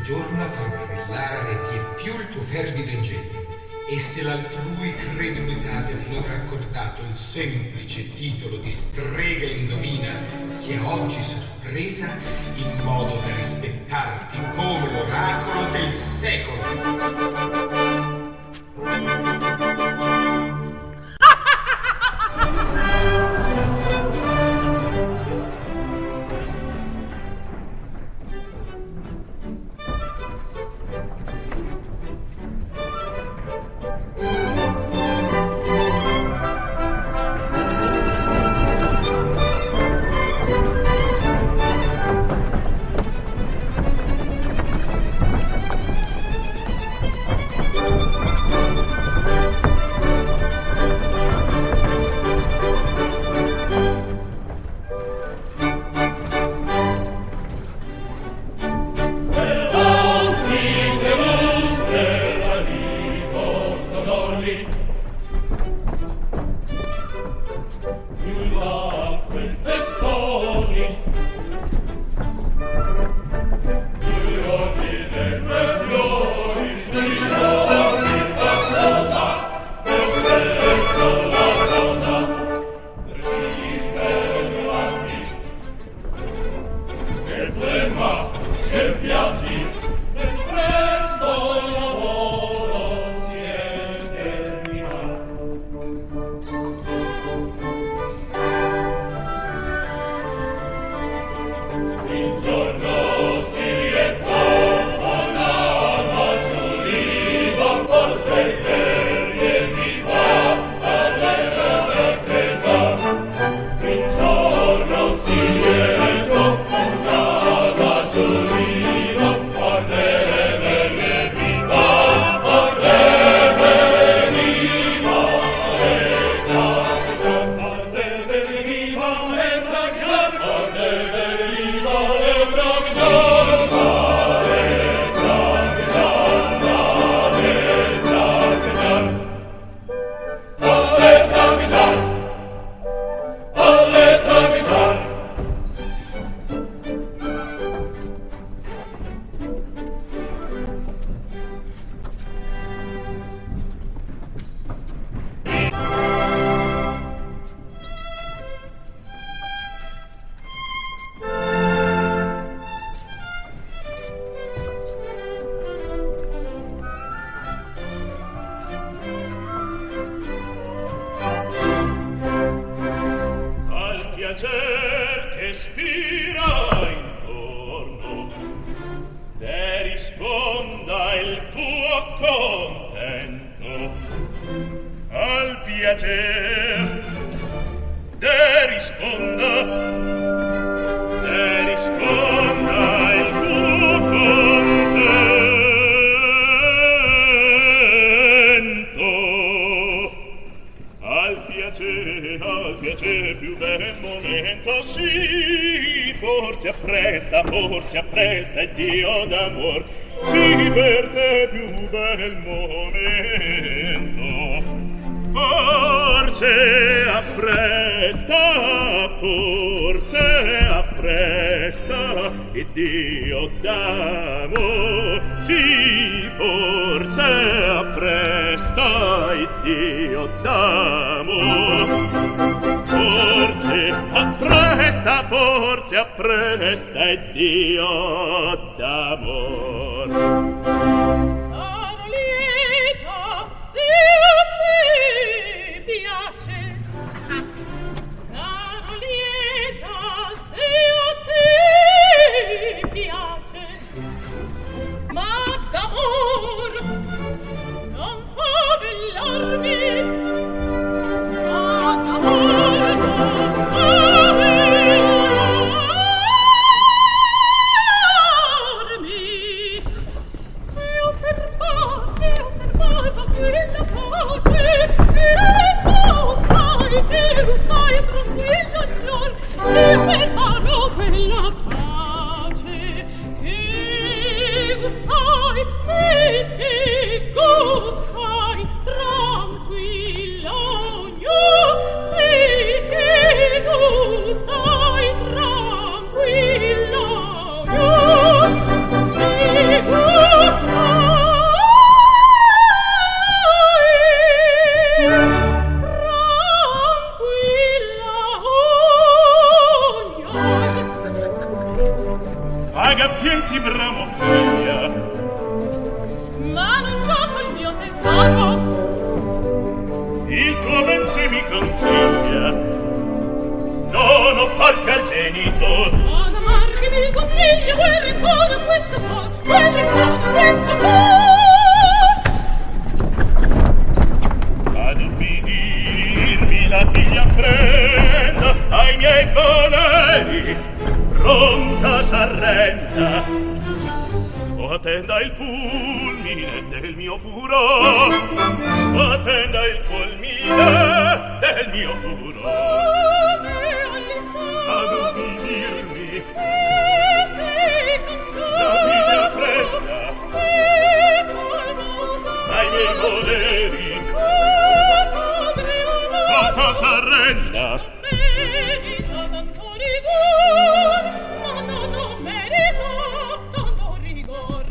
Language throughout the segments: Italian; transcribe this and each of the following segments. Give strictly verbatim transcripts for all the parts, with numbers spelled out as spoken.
giorno a far brillare vie più il tuo fervido ingegno. E se l'altrui credulità ti ha finora accordato il semplice titolo di strega indovina, sia oggi sorpresa in modo da rispettarti come l'oracolo del secolo. Stai tranquillo, io ti il tuo ben se mi consiglia, non opporti al genito. Ad amar che mi consiglia, quel rimpone questo cor, quel rimpone questo cor. Ad ubbidirmi la figlia prenda ai miei voleri, pronta s'arrenda, o attenda il fulmine del mio furor, o attenda il fulmine del mio furor. Ad ubbidirmi la figlia prenda ai miei voleri, pronta s'arrenda. Merita tanto rigor, ma no, non merita tanto rigor.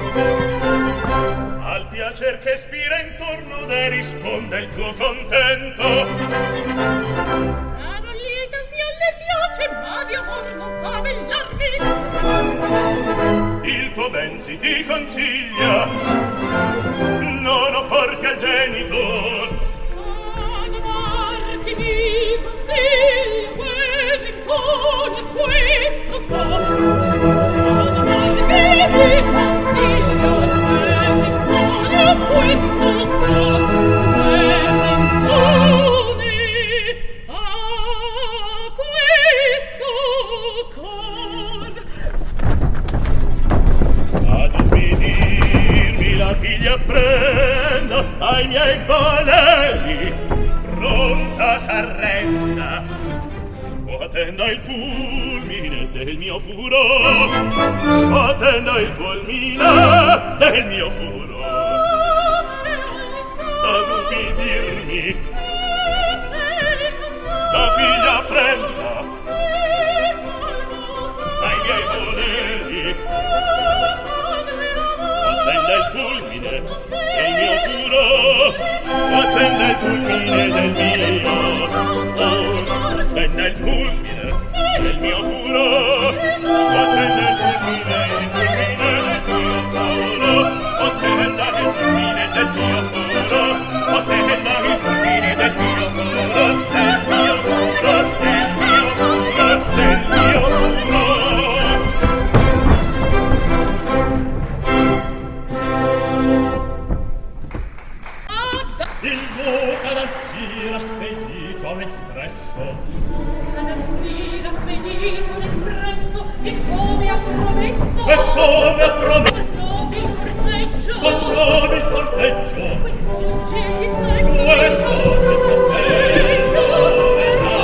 Al piacer che spira intorno de risponde il tuo contento. Sarò lieta se a le piace, ma di amor non fa bellarmi. Il tuo ben si ti consiglia, non opporti al genitor. Ad amar che mi consiglia, quel rimpone questo cor. Ad amar che mi consiglia, quel rimpone questo cor. Quel rimpone a questo cor. Ad ubbidirmi la figlia prenda ai miei voleri, pronta s'arrenda, o attenda il fulmine del mio furor, o attenda il fulmine del mio furor. Ad ubbidirmi la figlia prenda ai miei voleri, attenda il fulmine del mio furor, attenda il fulmine del mio furor, attenda il fulmine del mio furor, attenda il fulmine del mio furor, attenda il fulmine del mio furor, attenda il fulmine del mio furor, del mio furor, del mio furor, del mio furor. Il tuo cadazzira spedito all'espresso, Cadazzira spedito all'espresso, e come ha promesso, e come ha promesso, con il corteggio, con nome il corteggio, quest'oggi gli quest'oggi il castello verrà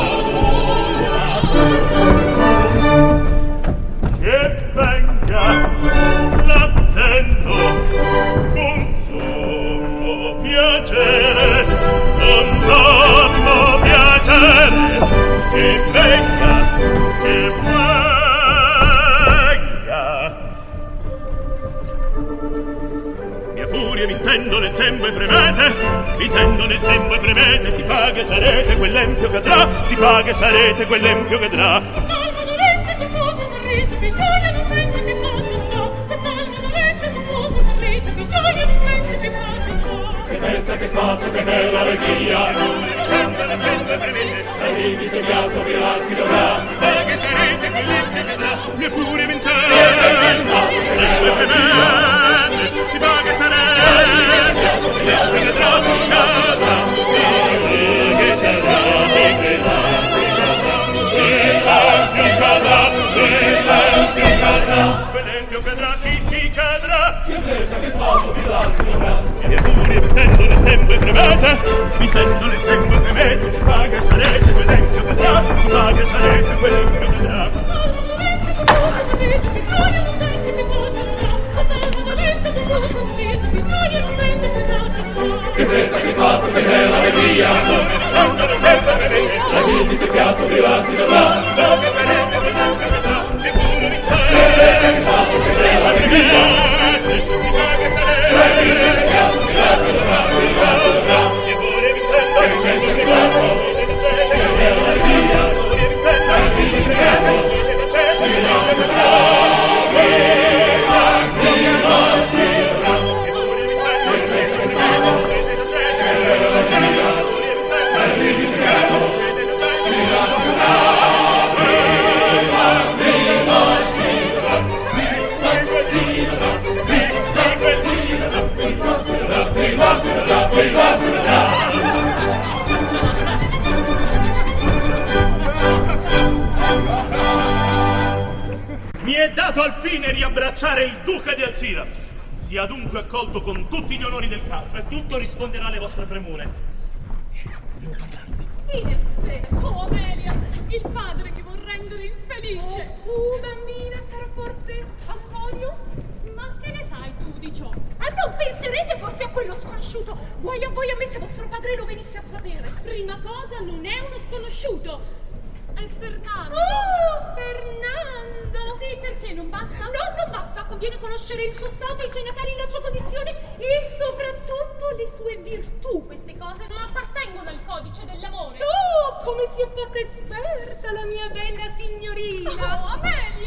che venga l'attento con sommo piacere, con sommo piacere, che venga, che venga. Mia furia mi tendo nel sembo e fremete, mi tendo nel sembo e fremete, si paga e sarete, quell'empio cadrà, si paga e sarete, quell'empio cadrà. Quest'alma dolente, confuso, dorrito, che gioia non sente, che pace avrà. Quest'alma dolente, confuso, dorrito, che gioia non sente, che pace avrà. Che festa, che spasso, che bella allegria! Tendo nel sembo e fremete, Tra i visi il ghiaccio brillarsi dovrà. si paga e sarete, quell'empio cadrà. Mia furia mi Che festa, che tendo, spasso, che sembo e bella allegria! fremete, si paga e sarete, Ghiaccio brillarsi cadrà, cadrà, che sarà, che cadrà, si cadrà, si cadrà. quell'empio cadrà, sì, sì, cadrà. Che festa, che spasso, brillarsi dovrà. E mia furia mi tendo nel sembo e fremete, mi tendo nel sembo e fremete, si paga e sarete, quell'empio cadrà, si paga e sarete, quell'empio cadrà. Quest'alma dolente, confuso, dorrito, che gioia non sente, che pace avrà. Quest'alma dolente, confuso, dorrito, che gioia non sente, che pace avrà. Che festa, che spasso, che bella allegria! Tendo nel sembo e fremete, Tra i visi il ghiaccio brillarsi dovrà. si paga e sarete, quell'empio cadrà. Mia furia mi Che festa, che spasso, che bella allegria! tendo, si paga e sarete, Tra i visi il ghiaccio brillarsi dovrà, brillarsi dovrà. mia furia mi tendo, Che festa, che spasso, che bella allegria! Tra i visi il ghiaccio brillarsi dovrà. Che festa, che spasso, che bella allegria! il bacio dà. Mi è dato al fine riabbracciare il duca di Alzira. Sia dunque accolto con tutti gli onori del caso e tutto risponderà alle vostre premure. Inespero, oh Amelia, il padre che vuol rendere infelice. Oh, su, bambina, sarà forse Antonio? Ma che ne sai tu di ciò? Ah, non penserete forse a quello sconosciuto? Guai a voi a me se vostro padre lo venisse a sapere. Prima cosa, non è uno sconosciuto. È Fernando. Oh, Fernando! Sì, perché non basta? No, non basta. Conviene conoscere il suo stato, i suoi natali, la sua condizione e soprattutto le sue virtù. Queste cose non appartengono al codice dell'amore. Oh, come si è fatta esperta la mia bella signorina! Oh, Amelia!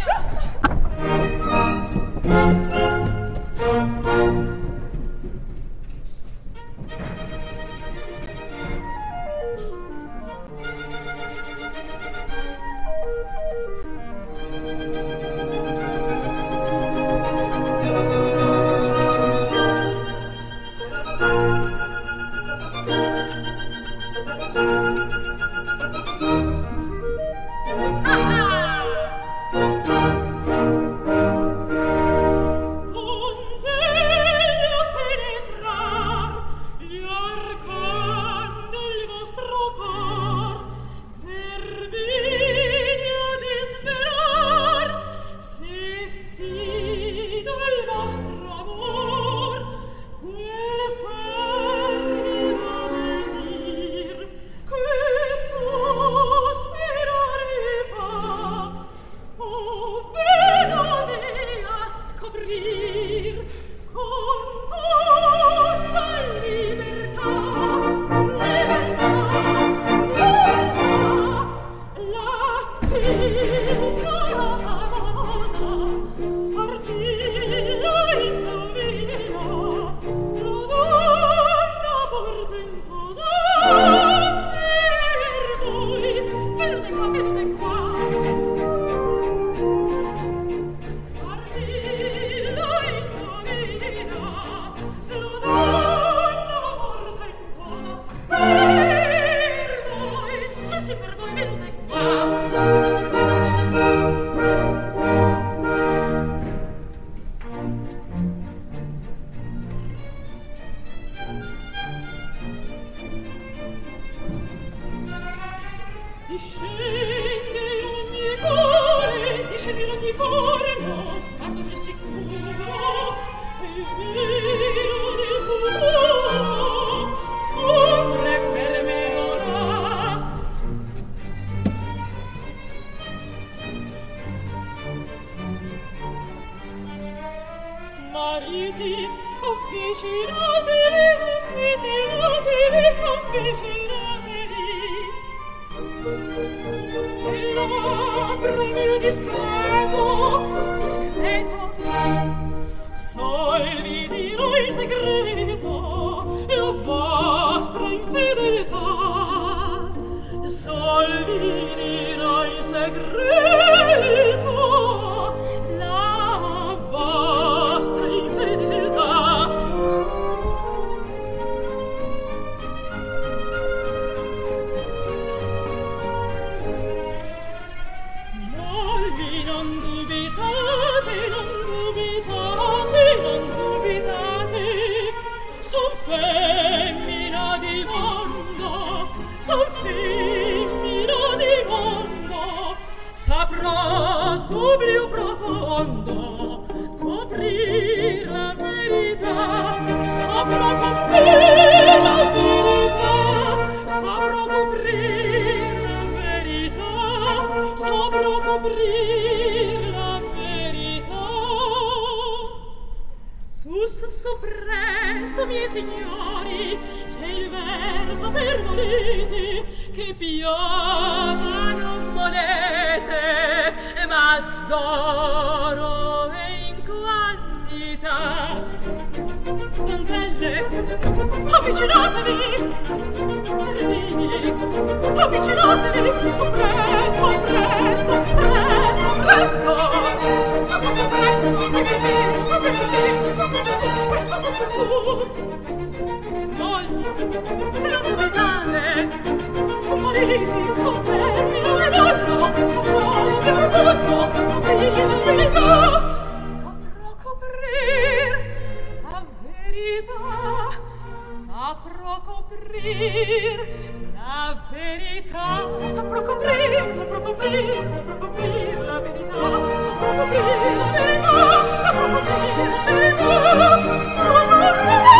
Presto, La novedade, mariti, confermi, non è vanno, saprò che vanno, aprire la verità, saprò coprir la verità, saprò coprir la verità, saprò coprir, saprò coprir, saprò coprir la verità, saprò coprir la verità, saprò coprir la verità, saprò coprir la verità.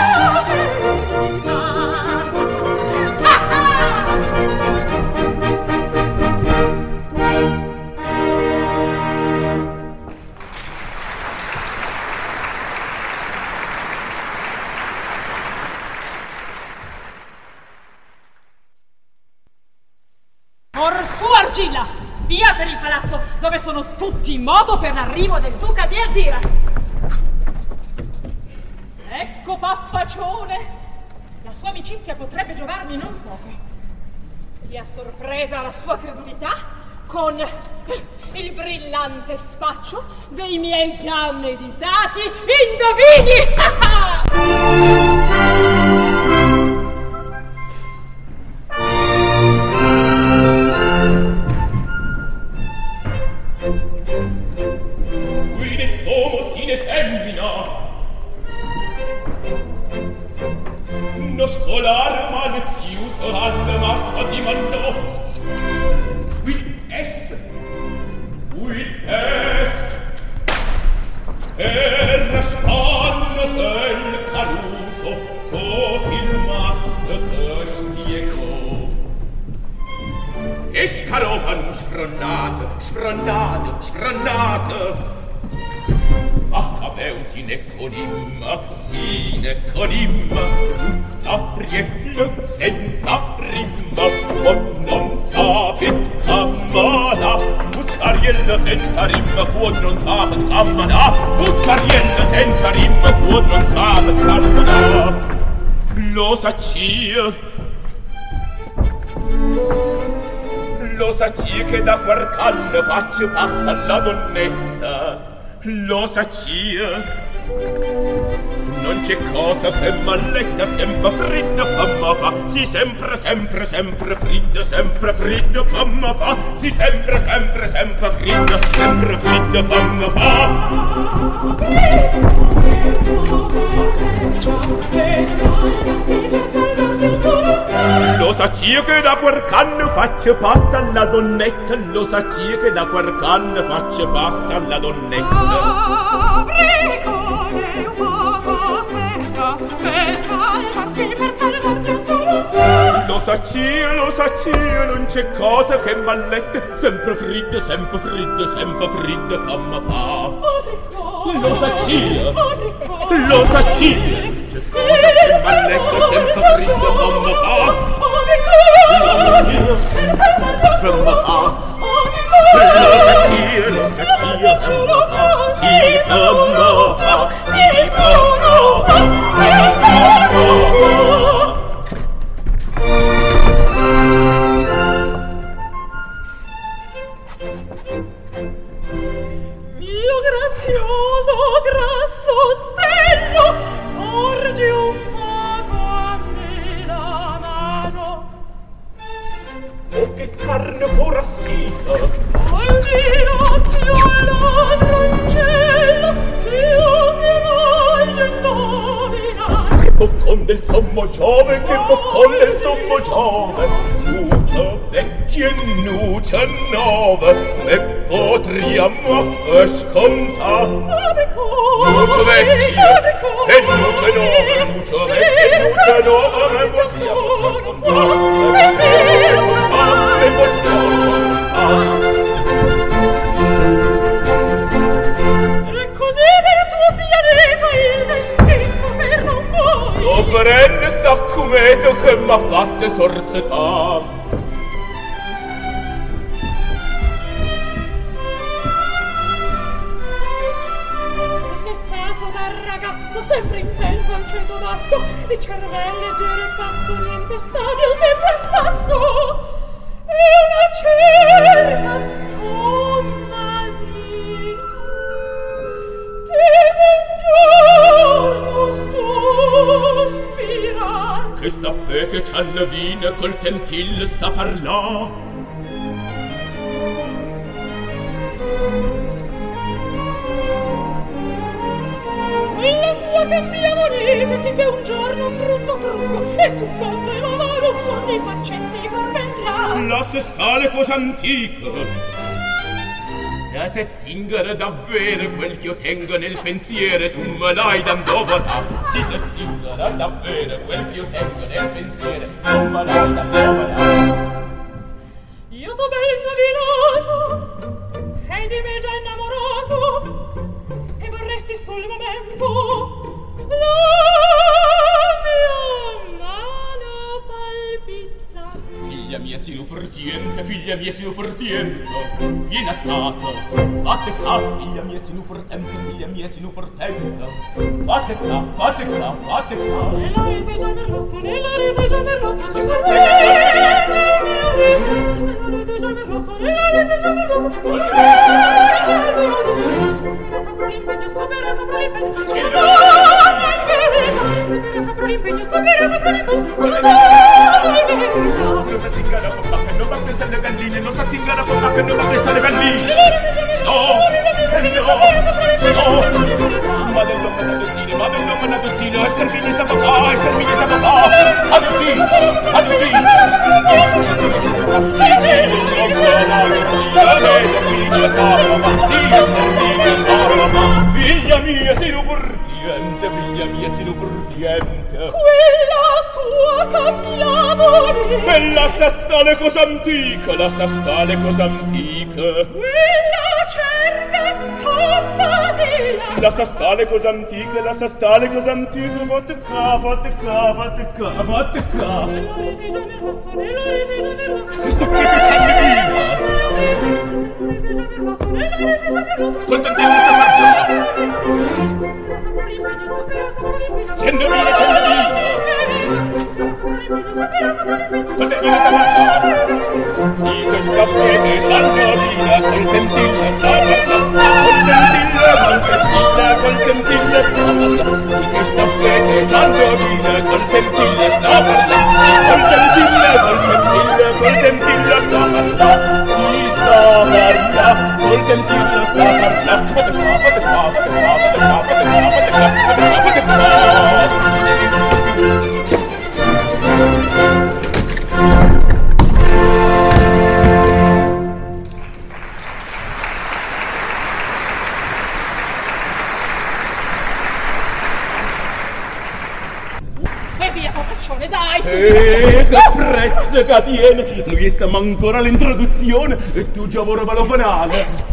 Orsù argilla, via per il palazzo, dove sono tutti in moto per l'arrivo del duca di Algiras. Ecco Pappacione, la sua amicizia potrebbe giovarmi non poco. Sia sorpresa la sua credulità con il brillante spaccio dei miei già meditati indovini. Lo scolar maliziuso alla masta dimandò. Qui est, qui est, e raspanno s'el caruso, così il mastro se spiegò. E scarovano sfronnate, sfronnate, sfronnate. Ma capeu sine conim, sine conim, Zapriel senza rimma, o non sapet cammana. Buzzariella senza rimma, quod non sapet cammana. Buzzariella senza rimma, quod non sapet cammana. Lo sacia, lo sacia che da quarcanno faccio passa alla donnetta. Lo sacia, non c'è cosa che malletta, sempre fridda pamma fa. Si sempre, sempre, sempre fridda, sempre fridda pamma fa. Si sempre, sempre, sempre fridda, sempre fridda pamma fa. Lo sacia che da quarcanno faccio passa alla donnetta. Lo sacia che da quarcanno faccio passa alla donnetta. Bricone un poco aspetta, per scaldarti, per scaldarti solo. Lo sacia, lo sacia, non c'è cosa che mallette, sempre fridda, sempre fridda, sempre fridda pamma fa. Lo sacia, lo sacia, c'è cosa che mallette, sempre fridda pamma fa. Pamma fa. Lo sacia, lo sacia, pamma fa. Si pamma fa, si pamma fa, si pamma fa. Mio grazioso grassottello, porgi un poco a me la mano. Oh, che carne forassisa! Al ginocchio e ladroncello, io ti voglio indovinare. Che boccon del sommo Giove, che boccon del sommo Giove! Nuce vecchie e nuce nuove, e potriamo scontare. Nuce vecchie e nuce nuove, nuce vecchie e nuce nuove, e possiamo scontare. E possiamo scontare. E così del tuo pianeta il destino saper non vuoi. Sto perenne sta cumeto che m'ha fatte sorzetà. Sei stato da ragazzo sempre intento al ceto basso, di cervello leggero e pazzo, niente stadio sempre spasso. E una certa Tommasina deve un giorno sospirar che sta fe che c'hanno vina col tentil sta parlà. La tua cambia monete ti fe un giorno un brutto trucco e tu con te lo malucco ti faccesti gorbellà. La se sta le cosa antica. Se se zingara davvero quel che io tengo nel pensiero tu me l'hai d'andovo là. Si se zingara davvero quel che io tengo nel pensiero tu me l'hai d'andovo là. Io t'ho ben indovinato, sei di me già innamorato e vorresti sul momento la mia mano palpizza. Figlia mia sino portiente, figlia mia sino portiente, vieni attata, fate qua, figlia mia sino portente, figlia mia sino portente, fate qua, fate qua, fate qua. Nella rete già merlotto, nella rete già merlotto, ti sta bene, mio Dio. Nella rete già merlotto, nella rete già merlotto, ti sta bene, mio Dio. Supera sopra l'impegno, supera sopra l'impegno, supera sopra l'impegno, supera sopra l'impegno, supera l'impegno. Non sta zingara papà che non va presa le galline, non sta zingara papà che non va presa le galline. No, no, no, ma dell'uomo è una dozzina, ma dell'uomo è una dozzina, estermini sa papà, estermini sa papà, adozzi, adozzi. Sì, sì, dell'uomo è una dozzina, estermini sa papà, sì, estermini sa papà. Figlia mia, sei un portiente, figlia mia, sei un portiente. Quella tua cambiamoli. Quella sa sta le cosa antica, la sa sta le cosa antica. Quella cerca Tommasia. La sa sta le cosa antiche, la sa sta le cosa antiche. Fate qua, fate qua, fate qua, fate qua. Nella rete già merlotto, nella rete già merlotto. Questo qui che c'è in vina. Nella rete già merlotto, nella rete già merlotto. Col tantello sta parlando. Supera sopra l'impegno, supera sopra l'impegno. C'è novina, c'è novina. Supera sopra l'impegno, supera sopra l'impegno. Col tantello sta parlando. Sì, questa qui che c'è novina, col tantello sta parlando. Col tantello, col tantello, col tantello sta parlando. Sì, questa qui che c'è novina, col tantello sta parlando. Col tantello, col tantello, col tantello sta parlando. Sì, sta parlando, col tantello sta parlando. Fate qua, fate qua, fate qua, fate qua, fate qua, fate qua, fate qua, fate qua. E via, papaccione, dai, su. E che prezzo che tiene! Lui sta ancora all'introduzione e tu già vorrei lo finale.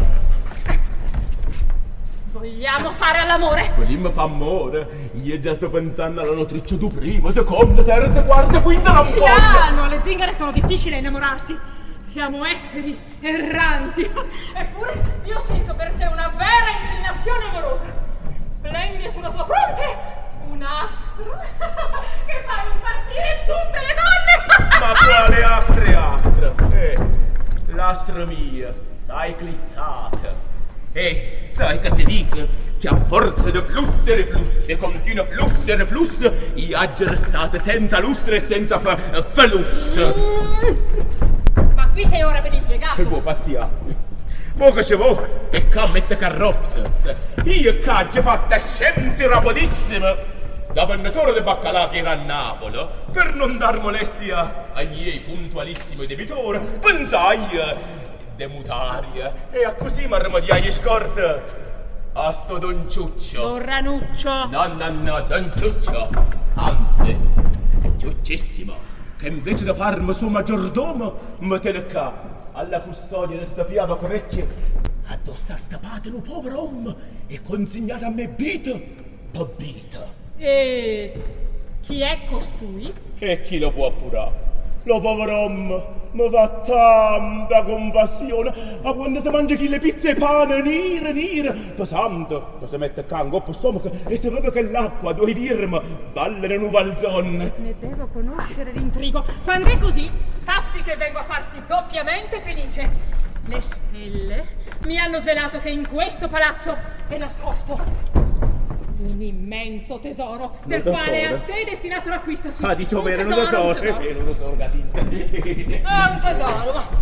Vogliamo fare all'amore? Quelli mi fa amore. Io già sto pensando alla notriccia du primo, secondo, terzo, quarto, quinto, non può. Piano, le zingare sono difficili a innamorarsi. Siamo esseri erranti. Eppure io sento per te una vera inclinazione amorosa. Splende sulla tua fronte un astro che fa impazzire tutte le donne. Ma quale astro e astro? Eh, l'astro mio, sai glissata. E sai che ti dico che a forza di flusso e riflusso, continuo flusso e riflusso, io oggi restate senza lustre e senza fa, flusso. Mm. Ma qui sei ora ben impiegato. Che vuoi pazziare? Mo che ci vuoi? E qua mette carrozza. Io che ho fatto scienze rapidissime da venditore di baccalà che era a Napoli, per non dar molestia ai miei puntualissimi debitori, pensai de mutare e a così mi rimediai gli scorte a sto Don Ciuccio. Don Ranuccio. No, no, no, Don Ciuccio. Anzi, Ciuccissimo, che invece di farmi suo maggiordomo, mi tiene qua alla custodia di sta fiaba vecchia, addosso a sta patino povero uomo e consegnata a me vita per vita. E chi è costui? E chi lo può appurare? Lo povero uomo mi fa tanta compassione a quando si mangia chi le pizze e pane nere, nere, pesante, che si mette qua in coppa stomaco e si vede che l'acqua, due firme, ballano in un valzone. Ne devo conoscere l'intrigo. Quando è così, sappi che vengo a farti doppiamente felice. Le stelle mi hanno svelato che in questo palazzo è nascosto Un immenso tesoro, Un del tesoro? quale a te è destinato l'acquisto. Sì. Ah, dicevo bene, non lo so, un è tesoro. vero, lo so, gatita. Ah, un tesoro, ma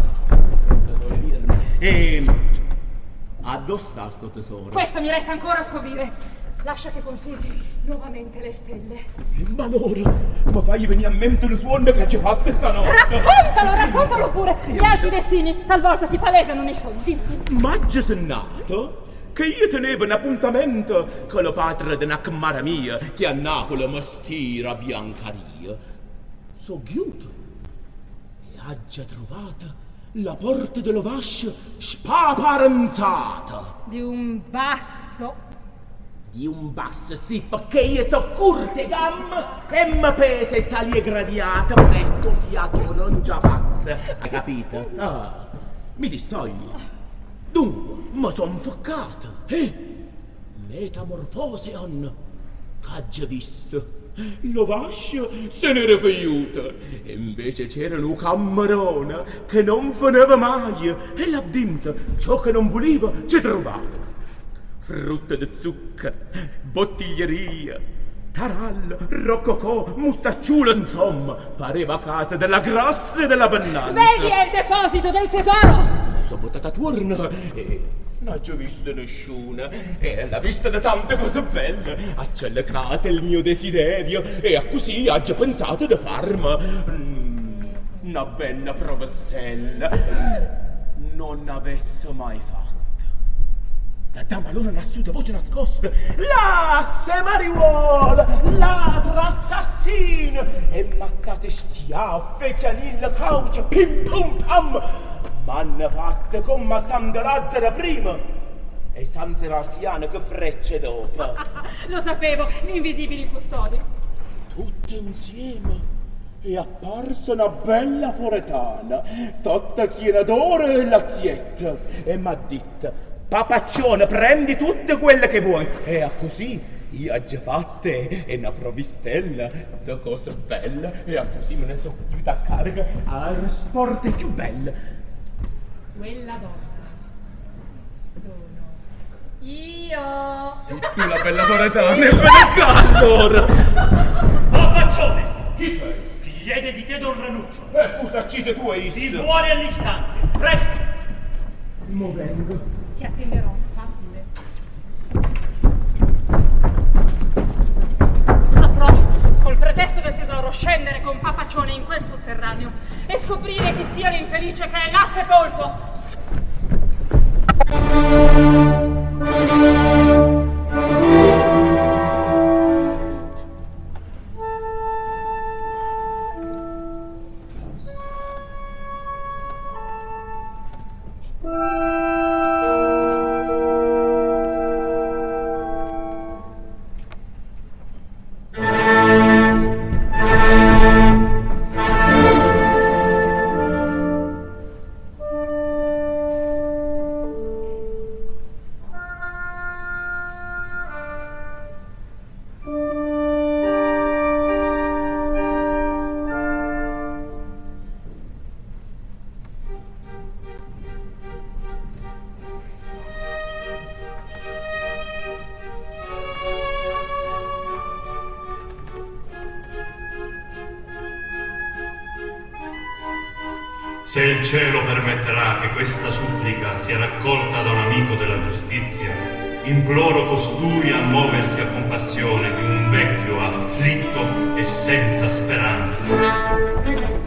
E addosso sta sto tesoro? questo mi resta ancora a scoprire. Lascia che consulti nuovamente le stelle. Ma allora, ma fai venire a mente il suono che ci ha fatto stanotte? Raccontalo, raccontalo pure. Gli alti destini talvolta si palesano nei sogni. Maggio se nato che io tenevo un appuntamento con lo padre di una camara mia che a Napoli mi stira biancaria. So ghiuto e aggia trovata la porta dello vascio spaparanzata. Di un basso. Di un basso, sì, perché io so curte gamme e mi pesa e sali gradiata, metto fiato non già fazza. Hai capito? Ah, mi distogli. Dunque, mi son foccato. Eh? Metamorfose on. C'ha visto. Lo vascio se n'era fiuta. E invece c'era un camerone che non fineva mai. E là dentro, ciò che non voleva, ci trovava. Frutta di zucca, bottiglieria, tarallo, rococò, mustacciulo, insomma, pareva casa della grassa e della bannanza. Vedi, è il deposito del tesoro. Sono buttata attorno e non ho già visto nessuna. E alla vista di tante cose belle, ha cellecato il mio desiderio e a così ho già pensato di farmi mm, una bella provastella. Non avesse mai fatto. Da dama allora una suda voce nascosta. Lasse mariuola, ladra assassino. E mazzate schiaffe, cianilla, caucia, pim pum pam. M'hanno fatte come ma San de Lazzaro prima e San Sebastiano che frecce dopo. Lo sapevo, gli invisibili custodi. Tutte insieme è apparsa una bella foretana, tutta chiena d'oro e lazietta, e m'ha detto: papaccione, prendi tutte quelle che vuoi. E a così io ho già fatte e una provistella da cose belle, e a così me ne sono venuta a carica a sporte più belle. Quella donna sono io. Sì, tu la bella foretana, e me ne cazzo ora. Papaccione, chi sei? Chiede di te Don Ranuccio. E tu s'accise tu e Ti vuole all'istante, presto. Mo vengo. Ti attenderò, fammi. Saprò, col pretesto del tesoro, scendere con Papaccione in quel sotterraneo e scoprire chi sia l'infelice che è là sepolto. Se il cielo permetterà che questa supplica sia raccolta da un amico della giustizia, imploro costui a muoversi a compassione di un vecchio afflitto e senza speranza.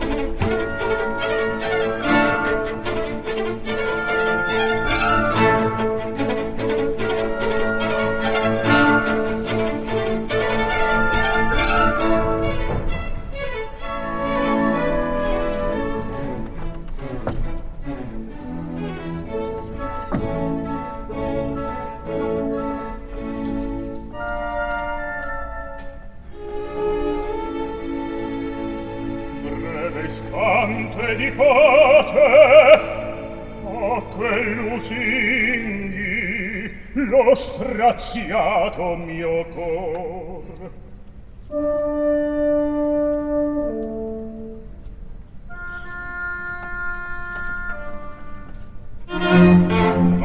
Istante di pace a quel lusinghi lo straziato mio cor.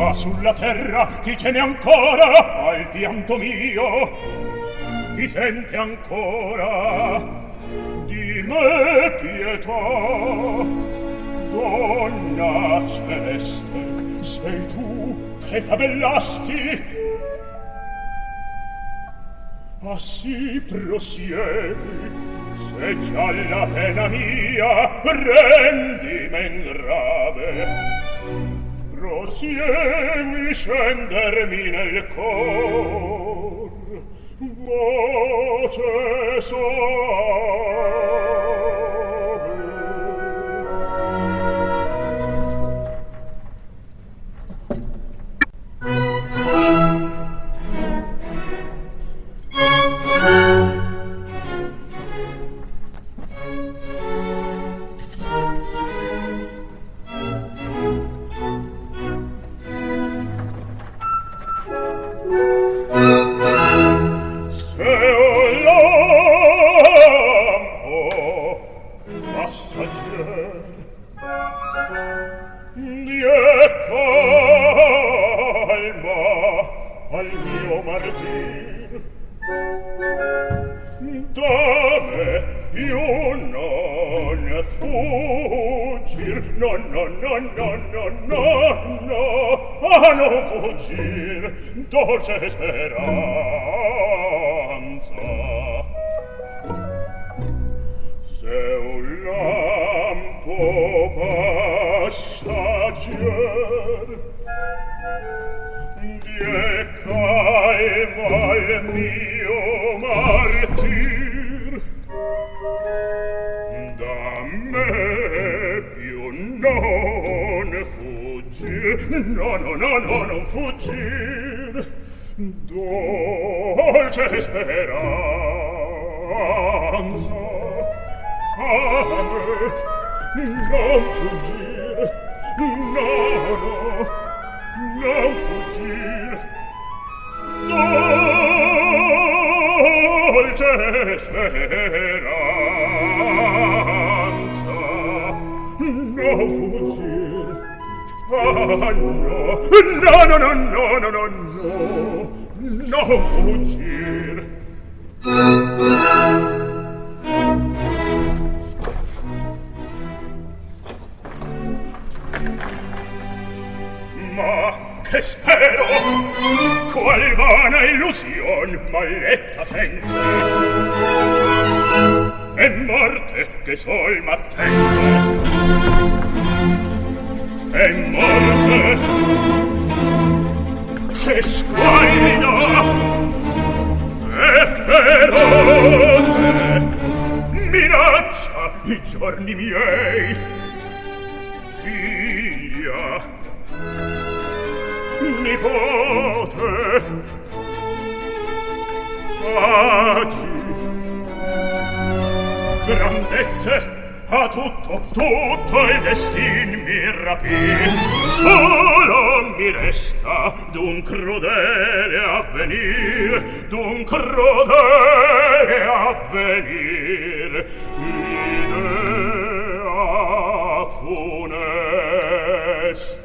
ma sulla terra chi geme ancora al pianto mio? Chi sente ancora di me pietà? Donna celeste, sei tu che favellasti? Ah sì, prosiegui, se già la pena mia rendi men grave. Prosiegui scendermi nel cor, voce soave. Dolce speranza, se un lampo passager die calma al mio martir, da me più non fuggir, no, no, no, no, non fuggir. Dolce speranza, a me non fuggir, no, no, non fuggir. Dolce speranza, non fuggir. Ah, no, no, no, no, no, no, no, no, no fuggir. Ma che spero, qual vana illusion, malletta senza, e morte che sol m'attende. E morte che squallida e feroce minaccia i giorni miei. Figlia, nipote, agi, grandezze, a tutto, tutto il destin mi rapì. Solo mi resta d'un crudele avvenir, d'un crudele avvenir, l'idea funesta.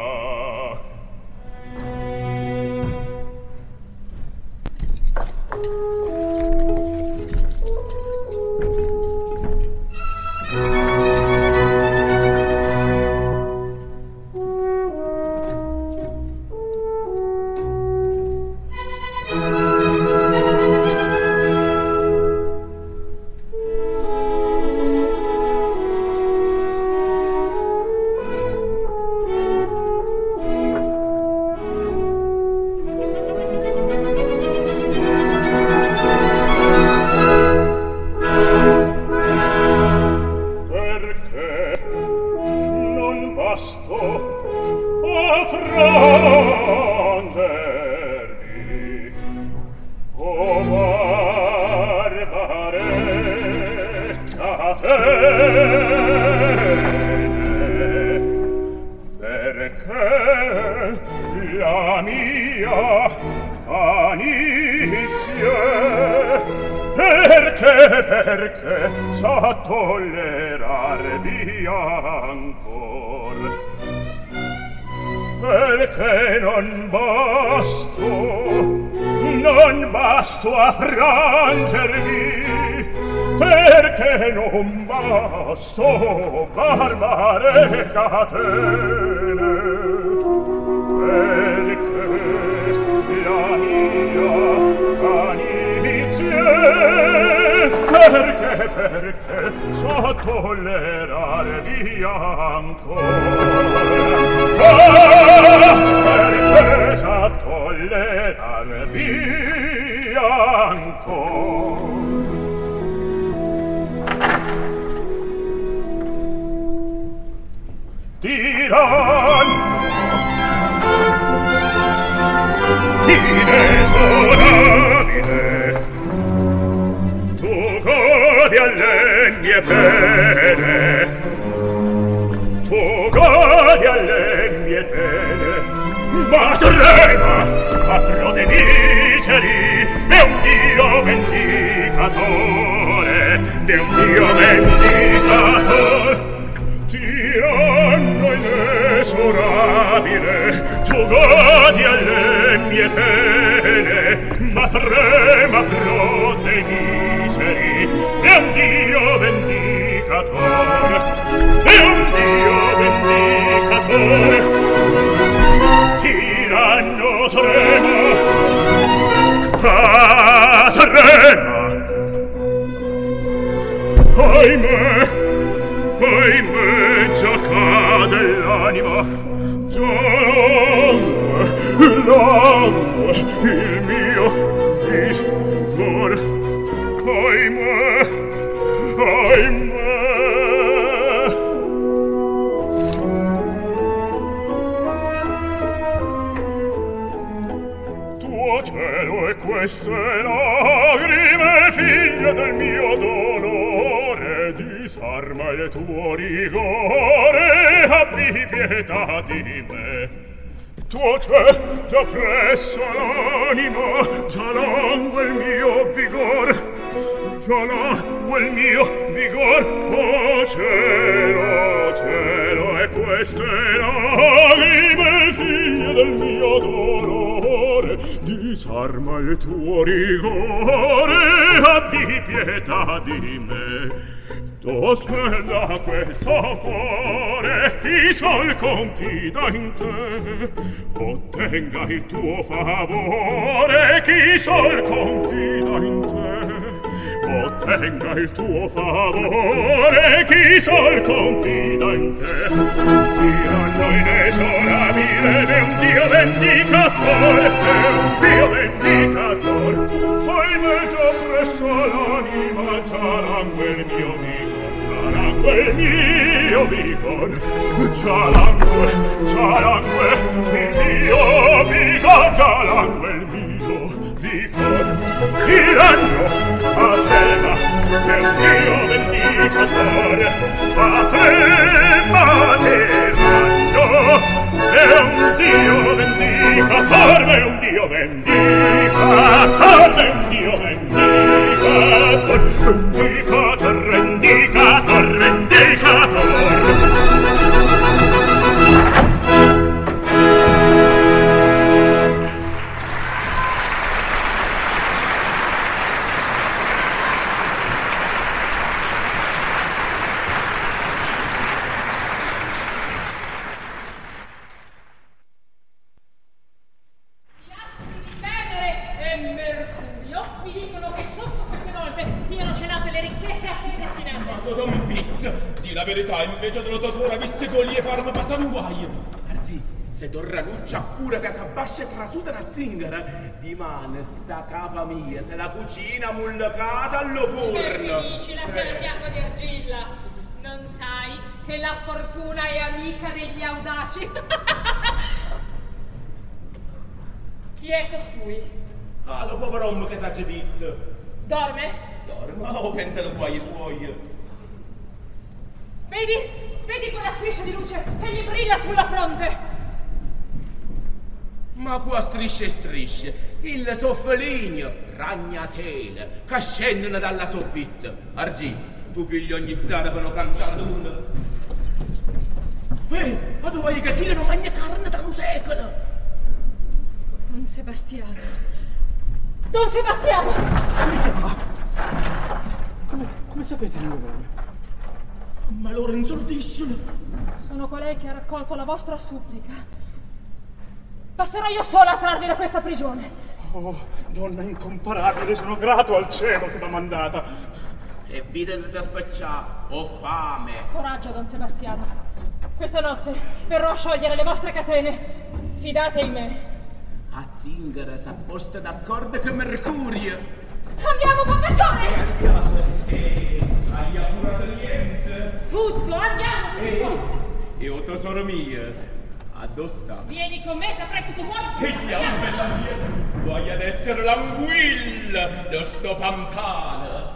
Perché sa tollerar via ancor perché non basto, non basto a frangervi, perché non basto barbare catene, perché la mia canizie, perché, perché so tollerarvi ancora, perché sa tollerarvi ancora. Tiranno inesorabile, tu godi alle mie pene, tu godi alle mie pene, ma trema, patro de miseri, è un Dio vendicatore, è un Dio vendicatore. Tiranno inesorabile, tu godi alle mie pene, ma trema pro dei miseri, è un Dio vendicatore, è un Dio vendicatore. Tiranno trema, ah, trema, ahimè, ahimè, già cade l'anima, già langue, langue il mio vigor, ahimè, ahimè. Tuo cielo e queste lagrime, figlie del mio dolore, disarma il tuo rigore, abbi pietà di me. Tuo cielo già presso l'anima, già langue il mio vigor, già langue il mio vigor. Oh cielo, cielo, e queste lagrime, figlie del mio dolore, disarma il tuo rigore, abbi pietà di me. Tu svela questo cuore, chi sol confida in te, ottenga il tuo favore, chi sol confida in te, ottenga il tuo favore, chi sol confida in te. Tiranno inesorabile, è un Dio vendicatore, è un Dio vendicatore. Ahimè, già presso l'anima, già langue il mio vigore, langue il mio vigor, già langue, già langue il mio vigor, già langue il mio vigor. Tiranno a trema, è un Dio vendicatore, a trema tiranno, è un Dio vendicatore, è un Dio vendicatore, è un Dio vendicatore, vendicatore, vendicatore, vendicatore. Invece della tua suora visse coglie farmi passare un guaio. Arzi, se dorranuccia pure che cabbascia trasuta una zingara, di mano sta capa mia, se la cucina mullacata allo forno. Che finisci la sera fiacco di argilla? Non sai che la fortuna è amica degli audaci? Chi è costui? Ah, lo povero uomo che t'ha già detto. Dorme? Dorme, o pensa che guai suoi. Vedi? Vedi quella striscia di luce che gli brilla sulla fronte? Ma qua strisce e strisce, il soffeligno, ragnatele, che scendono dalla soffitta. Argi, tu pigli ogni zara per non cantare una. Eh, ma tu vuoi che chi non mangia carne da musè? Sebastiano. Don Sebastiano! Come, come sapete il mio nome? Ma Lorenzo Ordisciolo. Sono colei che ha raccolto la vostra supplica. Basterò io sola a trarvi da questa prigione. Oh, donna incomparabile, sono grato al cielo che m'ha mandata. E videte da spacciare, ho fame. Coraggio, Don Sebastiano. Questa notte verrò a sciogliere le vostre catene. Fidate in me. A zingara s'apposta d'accordo con Mercurio. Andiamo, pappaccione! E hai appurato niente? Tutto, andiamo! E io tesoro mio, addosso sta? Vieni con me, saprai tutto buono! E io, bella mia, voglio ad essere l'anguilla da sto pantano.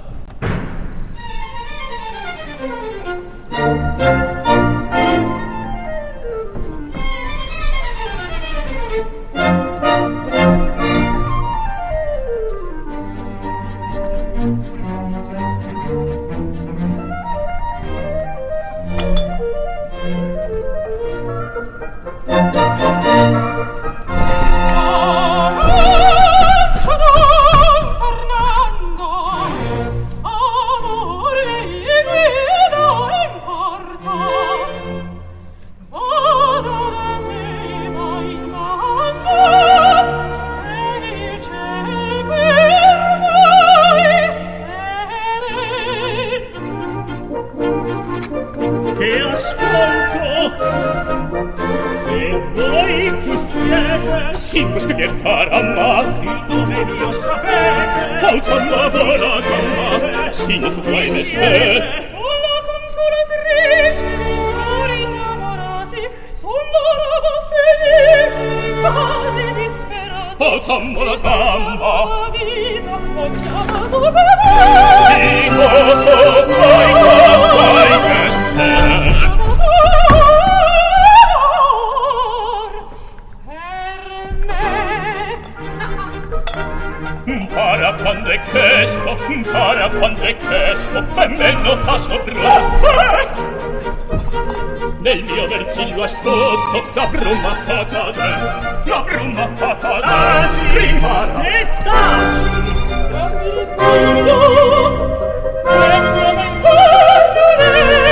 Nel mio verzillo asciutto la bruma fa cadere, la bruma fa cadere. Ripara e taci! Dammi risveglio, tempo pensarne,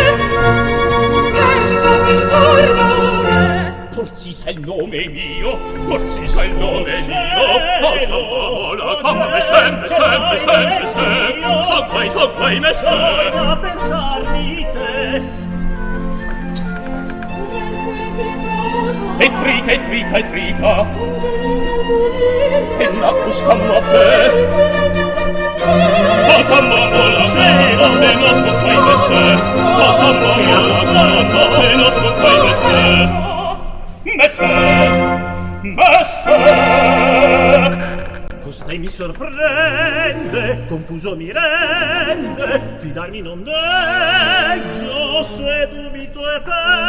tempo pensarne. Porzisa il nome mio, Porzisa il nome mio. Ola, come me sempre, sempre, sempre, sempre. Son quei, son quei me sempre. Voglio pensar di te. E trica, e trica, e trica, e la buscammo a fe. Otammola, se no sto quai messer. Otammola, se no sto quai messer. Messer, messer. Costei mi sorprende, confuso mi rende, fidarmi non deggio, se dubito è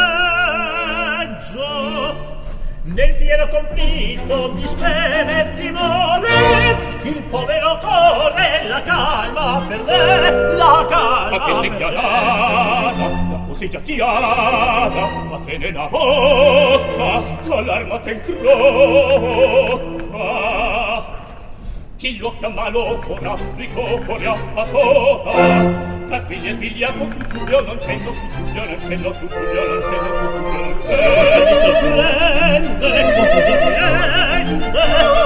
peggio. Nel fiero conflitto di spene e timore, il povero corre, la calma perde, la calma Ma che stai chiamata, la così già chiamata, ma te ne la bocca, con l'armata in crocca. Chi lo chiama l'opera, ricopore affatona. La spiglia spiglia con tutto, io non c'entro tutto, io non c'entro tutto, io non c'entro tutto, io non c'entro. Questo mi sorprende, confuso mi rende.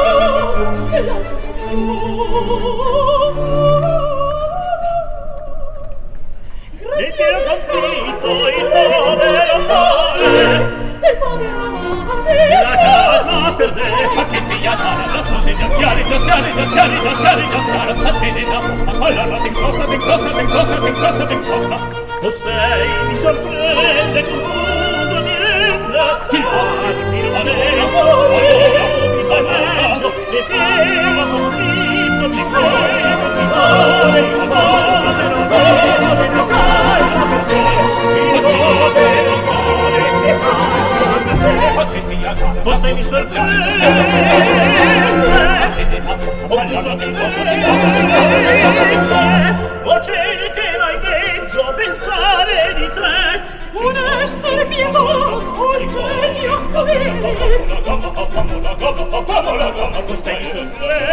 Nel fiero conflitto il povero amore, il povero amante, la calma perde. Ma che stai a dare, la cose già chiare, già chiare, già chiare, già chiare, già chiare. Ma te ne la bocca, con l'armata in crocca, in crocca, in crocca, in crocca, in crocca. Costei mi sorprende, confuso mi rende. Il povero Allora, mi paneggio, e fiero conflitto mi spera, mi vuole, il povero amore, la calma perde. Il povero amore che parla da sé. Ma che stai a dare, Costei mi sorprende, confuso mi rende. O cielo che vagheggia pensare di te, un essere pietoso, un genio t'avere. la gamba, la gamba, la gamba, oh, come la gomma sospesa.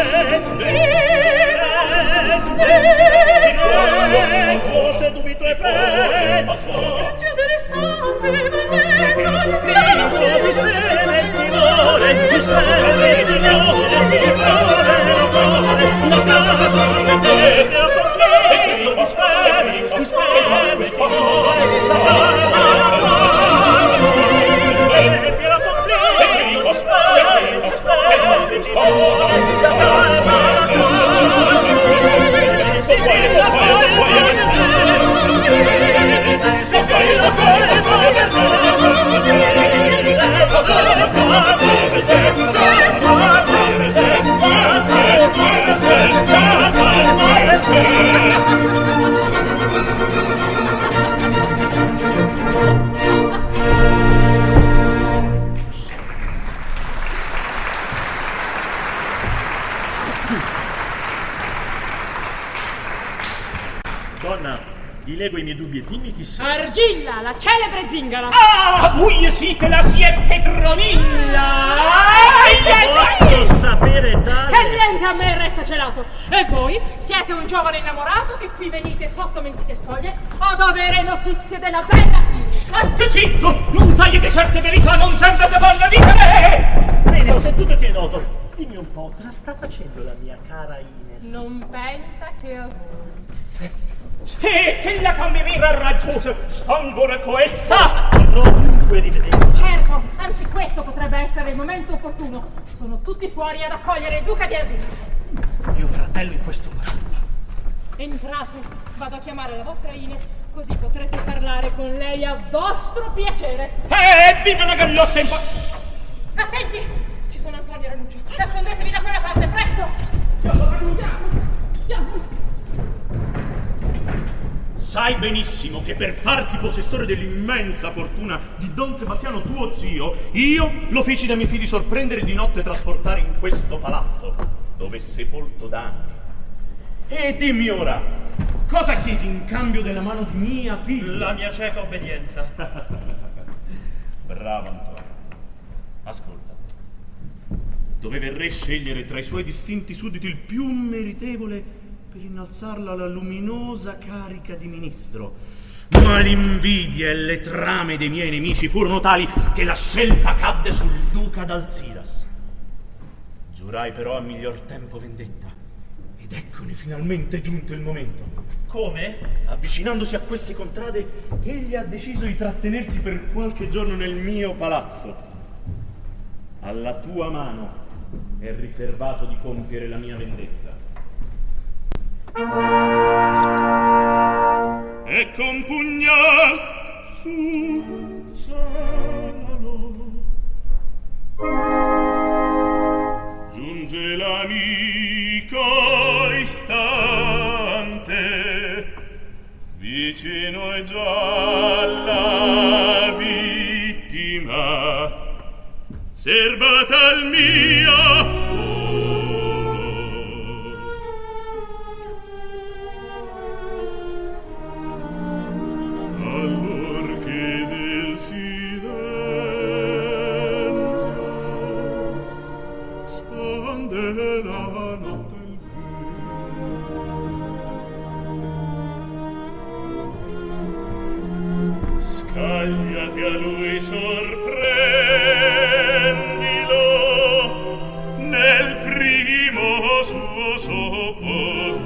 Se dubito e penso preziose restate manetto Dio mi spera il timore mi spera il timore mi spera il timore la cara mi spera il conflitto mi spera mi spera il timore la cara la cara mi spera il conflitto mi spera mi spera il timore la cara la cara Donna, dilego i miei dubbi e dimmi chi sei. Argilla, la celebre zingara. Ah, voi siete la Sier Petronilla! Posso sapere tale? Che niente a me resta celato. E voi siete un giovane innamorato che qui venite sotto mentite spoglie ad avere notizie della bella Iris. State zitto! Non sai che certe verità non sempre si vogliono dire! Bene, se tu ti noto, dimmi un po', cosa sta facendo la mia cara Ines? Non pensa che a voi. E che la cameriera raggiosa sta ancora con essa! Dunque rivedete. Certo, anzi questo potrebbe essere il momento opportuno. Sono tutti fuori ad accogliere il duca di Azilis. Mio fratello in questo palazzo. Entrate, vado a chiamare la vostra Ines, così potrete parlare con lei a vostro piacere. Eh, viva la gallotta in pa... Attenti! Ci sono Antonio e Ranuccio. Nascondetevi da quella parte, presto! Andiamo, andiamo! Sai benissimo che per farti possessore dell'immensa fortuna di Don Sebastiano tuo zio, io lo feci da miei figli sorprendere di notte e trasportare in questo palazzo, dove è sepolto da anni. E dimmi ora, cosa chiesi in cambio della mano di mia figlia? La mia cieca obbedienza. Bravo Antonio. Ascolta. Dove verrei scegliere tra i suoi distinti sudditi il più meritevole per innalzarla alla luminosa carica di ministro. Ma l'invidia e le trame dei miei nemici furono tali che la scelta cadde sul duca d'Alcidas. Giurai però a miglior tempo vendetta, ed eccone finalmente giunto il momento. Come? Avvicinandosi a queste contrade, egli ha deciso di trattenersi per qualche giorno nel mio palazzo. Alla tua mano è riservato di compiere la mia vendetta. E con pugnal sul cielo giunge l'amico istante, vicino è già la vittima, serbata al mio scagliati a lui, sorprendilo nel primo suo sopor,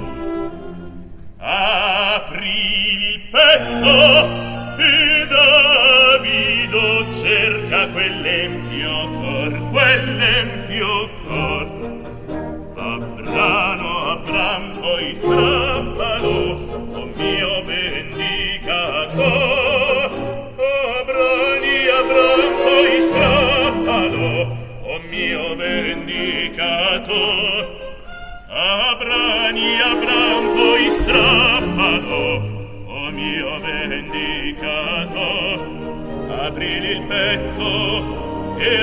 apri il petto e Davido cerca quell'empio cor, quell'empio cor. Abrano, Abram, poi strappalo, o mio vendicator. Abrani, Abram, poi strappalo, o mio vendicator. Abrani, Abram, poi strappalo, o mio vendicator. Aprili il petto e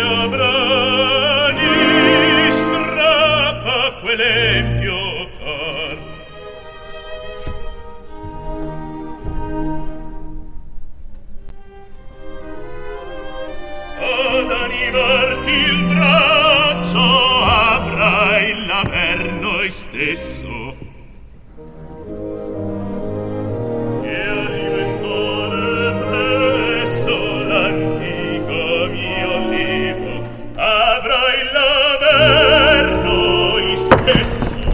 Abrani strappa quell'empio cor. Ad animarti il braccio noi stesso, e alimentare presso l'antico mio libro avrai l'aver noi stesso.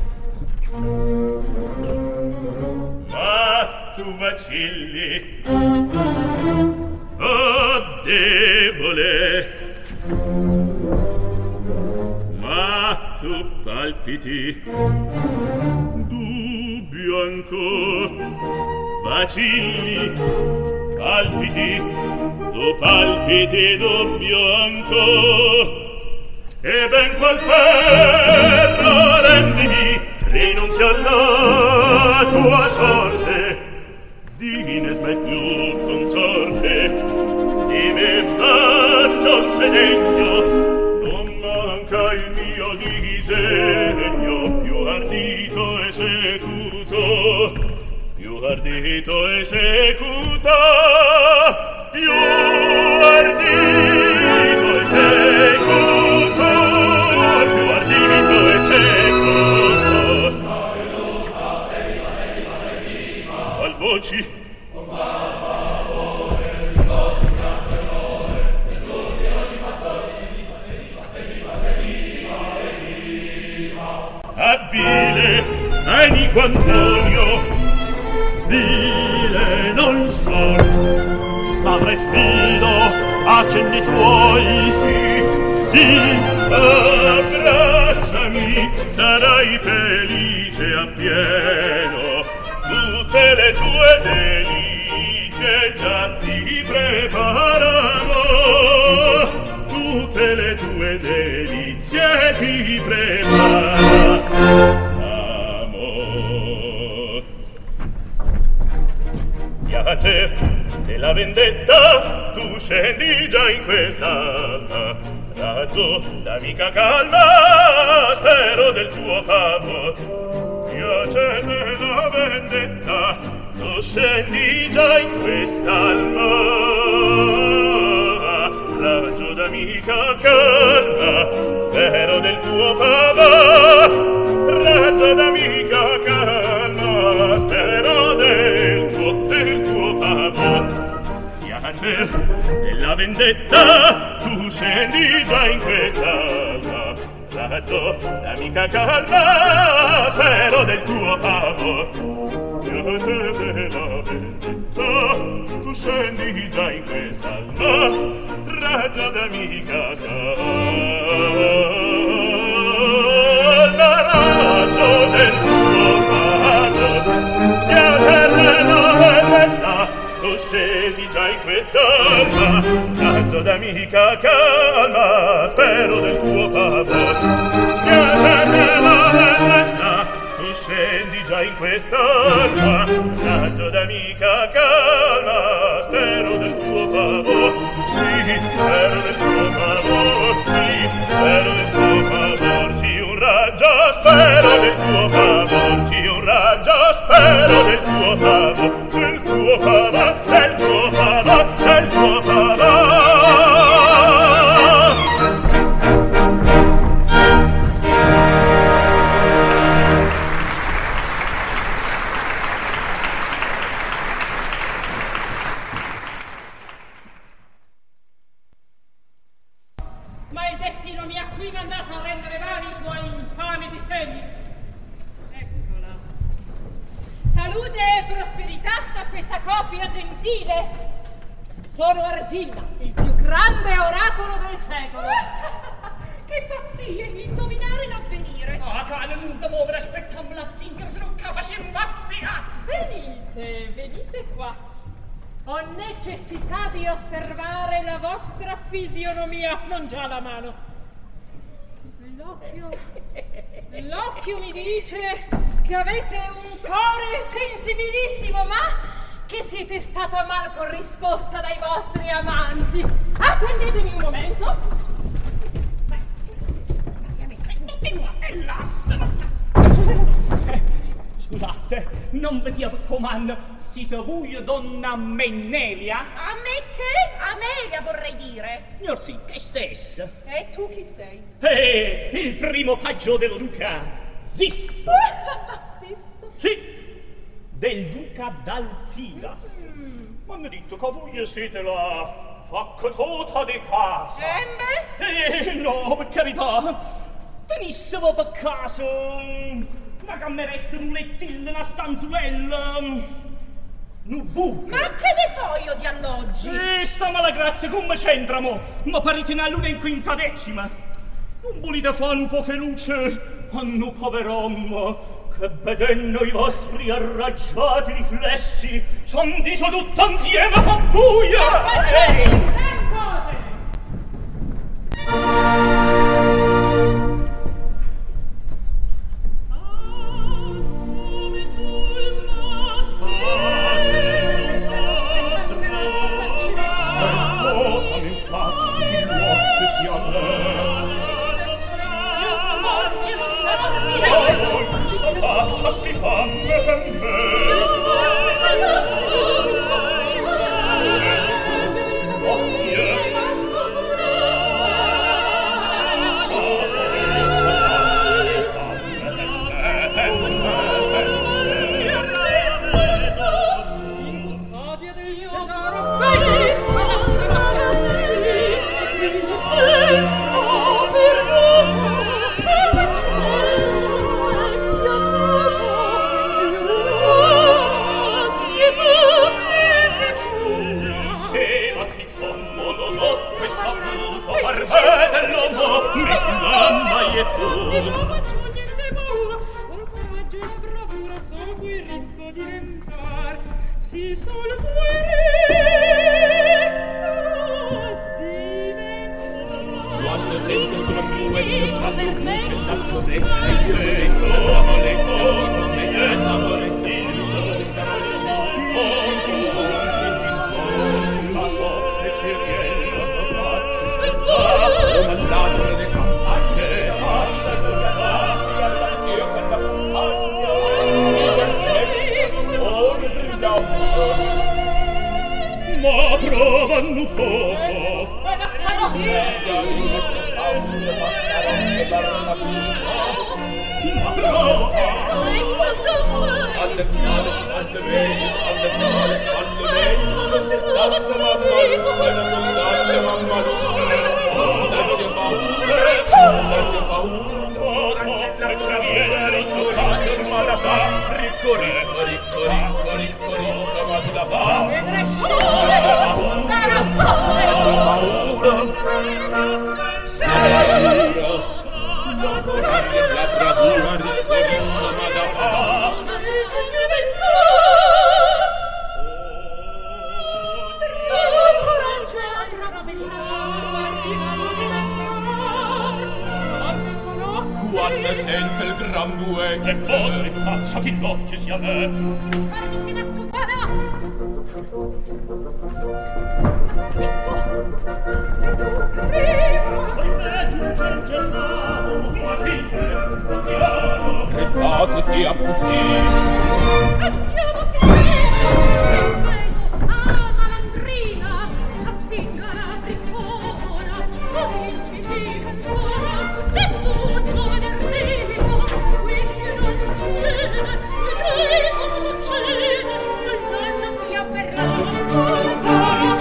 Ma tu vacilli, oh debole, ma tu palpiti, dubbio ancor, vacilli, palpiti, tu palpiti, dubbio ancor, e ben qual ferro rendimi, rinunzi alla tua sorte, di ne smet più consorte, di me va non sei degno, non manca il mio disegno, più ardito esecuto, più ardito esecuta, più ardito esecuto, più ardito esecuto. Al voci a vile, a iniquo Antonio, vile non sol, padre fido, a cenni tuoi, sì, abbracciami, sarai felice appieno, tutte le tue delizie già ti preparano, tutte le tue delizie ti preparano. Piace della vendetta, tu scendi già in questa raggio d'amica calma, spero del tuo favor. Piace della vendetta, tu scendi già in quest'alma, raggio d'amica calma, spero del tuo favor. Raggio d'amica calma, spero del tuo, del tuo favor. Piace della vendetta, tu scendi già in quest'alma, raggio d'amica calma, spero del tuo favor. Piace della vendetta, tu scendi già in quest'alma, raggio d'amica calma, raggio del tuo favor. Piace della vendetta, tu scendi già in quest'alma, raggio d'amica calma, spero del tuo favor. Piace della vendetta, tu scendi già in quest'alma, raggio d'amica calma, spero del tuo favor. Sì, spero del tuo favor, sì, spero del tuo favor. Sì, un raggio, spero del tuo favor, sì, un raggio, spero del tuo favor, del tuo favor, del tuo favor, del tuo favor. Ma il destino mi ha qui mandato a rendere vani i tuoi infami disegni. Eccola. Salute e prosperità a questa coppia gentile. Sono Argilla, il più grande oracolo del secolo. Che pazzie, indovinare l'avvenire. Ah, cane, non da muovere, aspettiamo la zinca, se non capa si imbassi assi. Venite, venite qua. Ho necessità di osservare la vostra fisionomia, non già la mano. L'occhio, l'occhio mi dice che avete un cuore sensibilissimo, ma che siete stata mal corrisposta dai vostri amanti. Attendetemi un momento. È l'asse. Scusasse, non vi sia comando, siete voi donna Mennelia? A me che? Amelia vorrei dire. Signor sì, che stessa. E tu chi sei? Eh, il primo paggio dello duca. Zisso. Zisso? Sì, del duca d'Alcidas. Ma mi detto che voi siete la faccotota di casa. Gembe? Eh, no, per carità. Tenissimo per caso una cameretta, un lettillo, una stanzuella, un buco. Ma che ne so io di alloggi? Eh, sta mala grazia, come c'entra mo? Ma parete una luna in quinta decima. Non volete fare un po' che luce a un pover'uomo che vedendo i vostri arraggiati riflessi c'han diso tutto insieme fa buia? Ma c'è gran cose! Sti panne per me in custodia del mio tesoro bellico nascerà il tempo perduto e il cielo è piaciuto. mi slamma e fu. Non faccio niente paura, col coraggio e la bravura sono qui ricco di diventar, si sol quando sento il bambino e il capo che la ciosetta e io me metto la moletta si mette la moletta lo sentare Ma sopra circhiello faccio come l'albero dei campagne faccia giocare a io per la campagna ora brillante ma provano poco da stanotte invece paura basterà che parla ma prova Spalle male, spalle meglio, spalle male, spalle meglio. Tante mamma, e non soltanto mamma lo Staccia paura, staccia paura. Ricorre, Ricco, ricco, ricco, ricco, ricco, ricco, ma ti da fame. Staccia paura, sicuro. La coraggio e la bravura, ricco, ricco, ma da fame. Quando sente il gran duetto e poi facciati l'occhio sia me Farmi si metto vada Zitto ma sì andiamo restate sia possibile Andiamo signora Prego, ah malandrina a zingara briccona così mi si castona e tutto venerdino quindi non succede vedrai cosa succede nel danno ti avverrà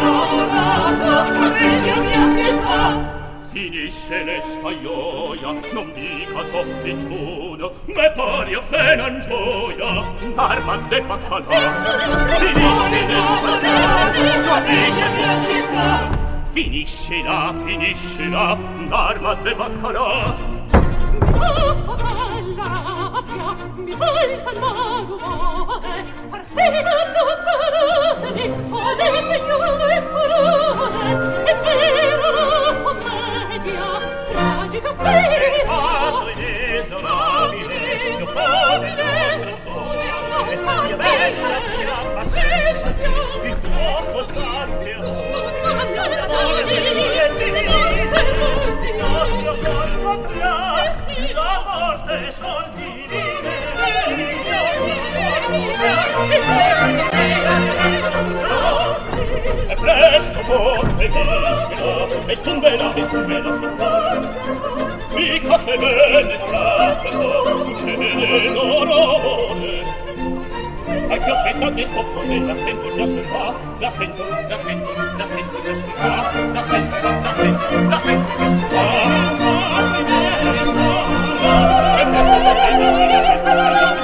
finisce l'esta ioia non dica sofficiuno me pari a fena in gioia arma de baccalà finisce l'esta ioia finisce la finisce la arma de baccalà mi soffoca la rabbia, mi salta il malumore, partite allontanatemi, adesso io voglio fare, è vero la commedia, tragica feria, inesorabile, inesorabile, mia bella fiamma sempre, il fuoco stante, il nostro corpo tra, la morte sol divide, il nostro corpo tra, e presto morte finiscerà, e spumbela, e spumbela si va. di cose belle trattato, succede loro amore. Ai pioppettati scoppone, la sento già sul va, la sento, la sento, la sento già sul va, la sento, la sento, la sento già sul va. E se sono bene, e se sono bene,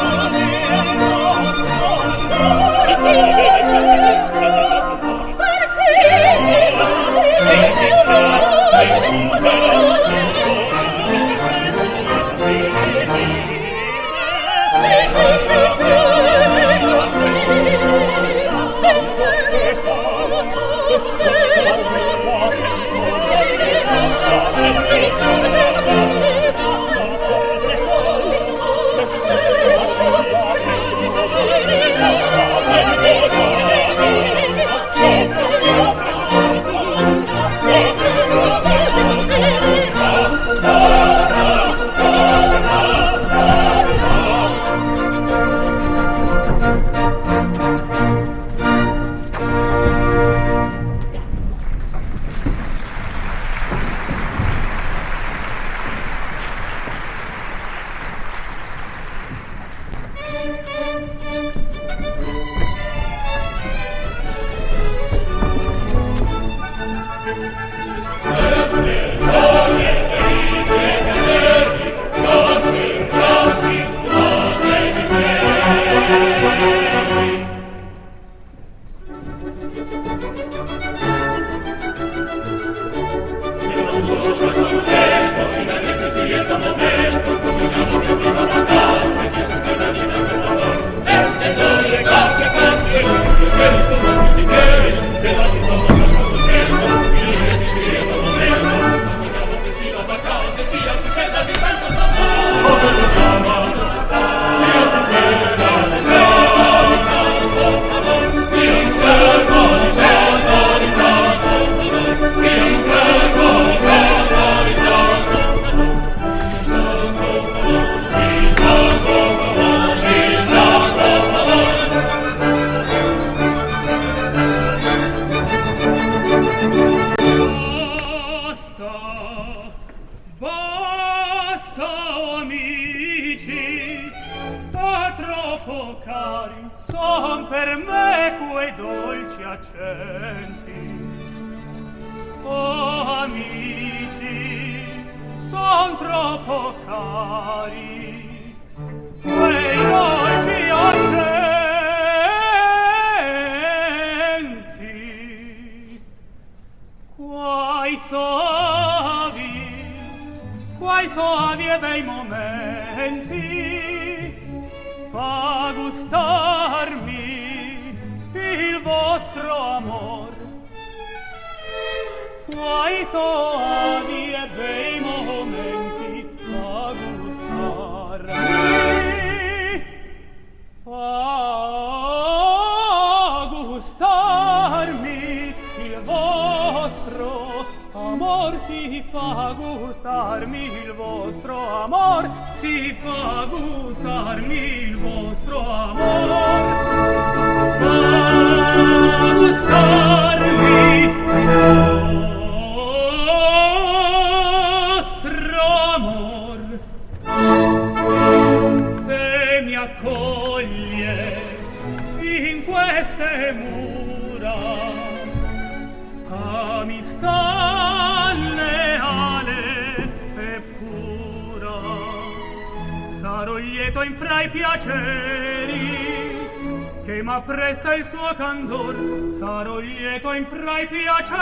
Presta il suo candor, sarò lieto in fra i piaceri.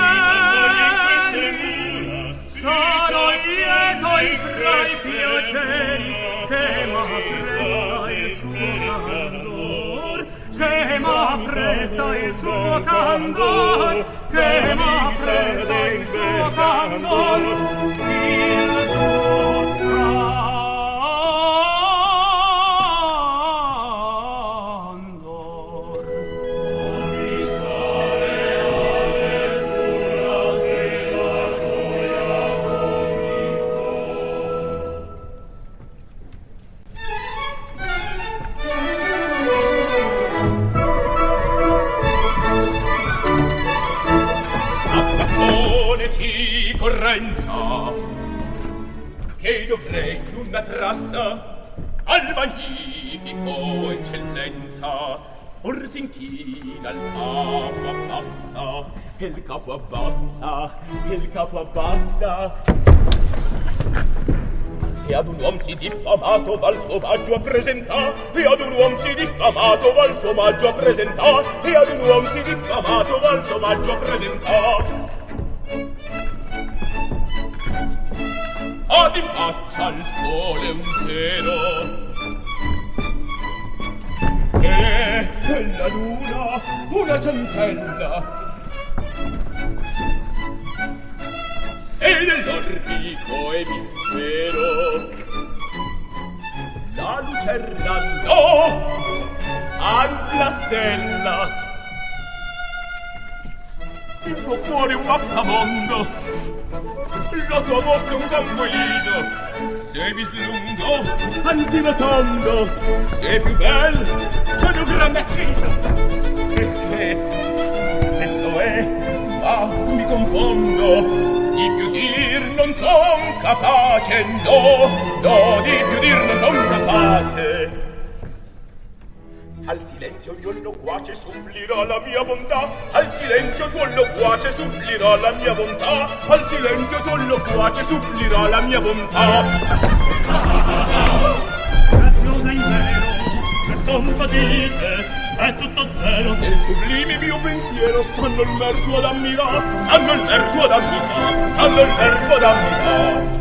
Sarò lieto in fra i piaceri che m'appresta il suo candor, che m'appresta il suo candor, che m'appresta il suo candor, il suo candor. che dovrei in una trassa al magnifico eccellenza or s'inchina il capo abbassa, il capo abbassa, il capo abbassa, e ad un uom si diffamato val suo omaggio a presentà, e ad un uom si diffamato val suo omaggio a presentà, e ad un uom si diffamato val suo omaggio a presentà. Ad in faccia al sole un zero, e la luna una centella, e dell'orbico emisfero la lucerna no, anzi la stella, il tuo cuore un mappamondo, la tua bocca un campo eliso, sei bislungo, anzi rotondo, sei più bel che un grande acceso, e che, e cioè, ma mi confondo, di più dir non son capace, no, no, di più dir non son capace. Al silenzio mio loquace supplirà la mia bontà, al silenzio tuo loquace supplirà la mia bontà, al silenzio tuo loquace supplirà la mia bontà. Nuda in zero, che stompa dite, è tutto zero. Nel sublime mio pensiero stanno il merito ad ammirà, stanno il merito ad ammirà, stanno il merito ad ammirà.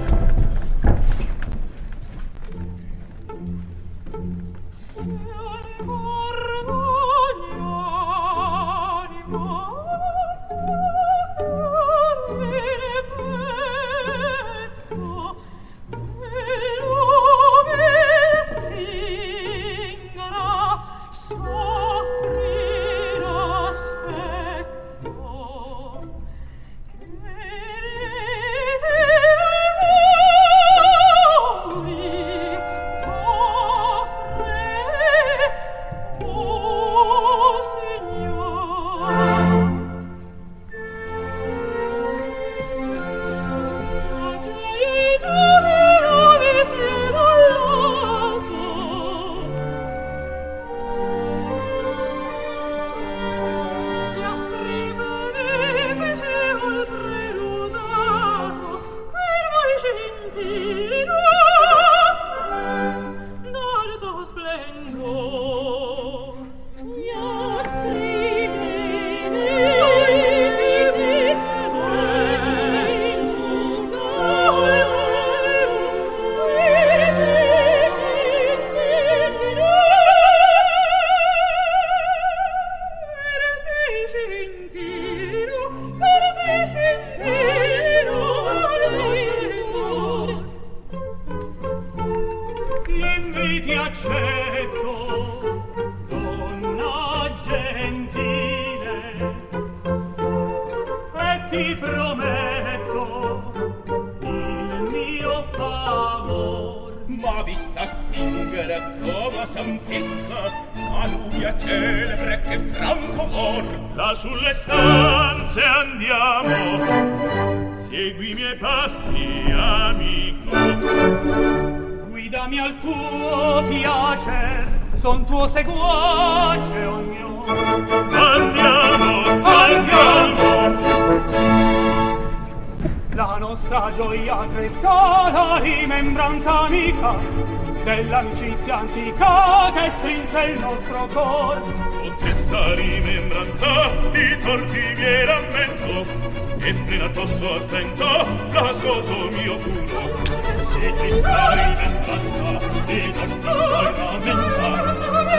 Dell'amicizia antica che strinse il nostro cor. Con questa rimembranza di torti miei rammento, e frena addosso a stento l'ascoso mio fumo. Se ti sta rimembranza di torti suoi rammenta,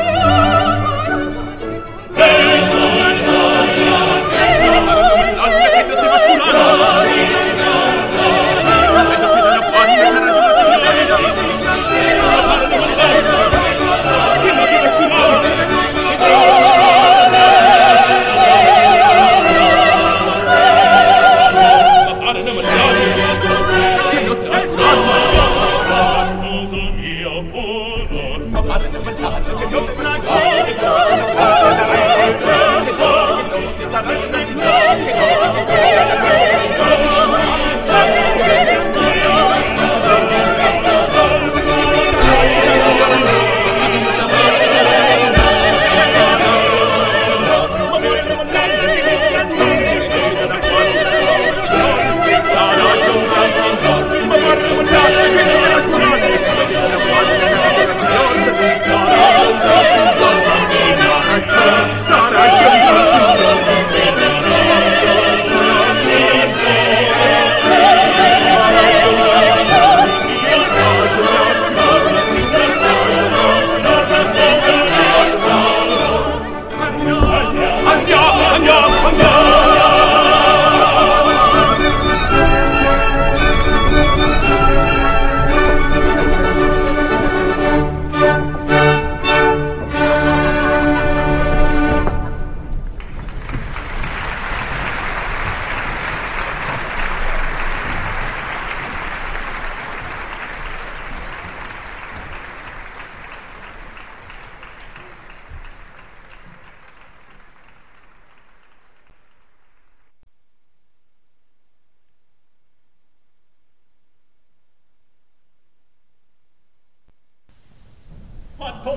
e noi gioia che sarà l'alle che non ti masculare.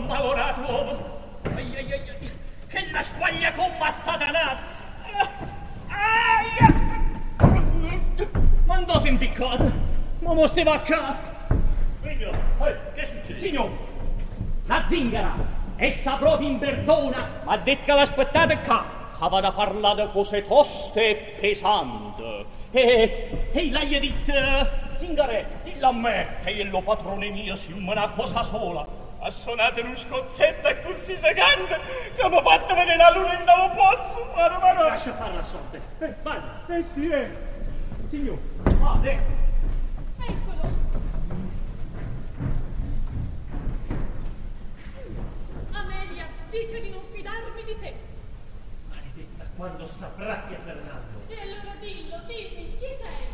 ammalorato uomo. Ai ai ai ai, che la squaglia comma Satanas. Aia! Mandò s'impiccato, ma mo ste vacca. Figlio, eh, che succede? Signor, la zingara, essa proprio in persona, ha detto che l'aspettate qua. Aveva parlato di cose toste e pesanti. E, e l'hai detto, zingare, dillo a me, che è lo padrone mio, si una cosa sola. Ha suonato un scozzetto e così secante che mi ha fatto vedere la luna in davo pozzo. Guarda, guarda. Lascia fare la sorte. Eh, guarda. Eh sì, eh. Signor, va, ecco. Eccolo. Amelia dice di non fidarmi di te. Maledetta, quando sapratti a Fernando. E allora dillo, dimmi, chi sei?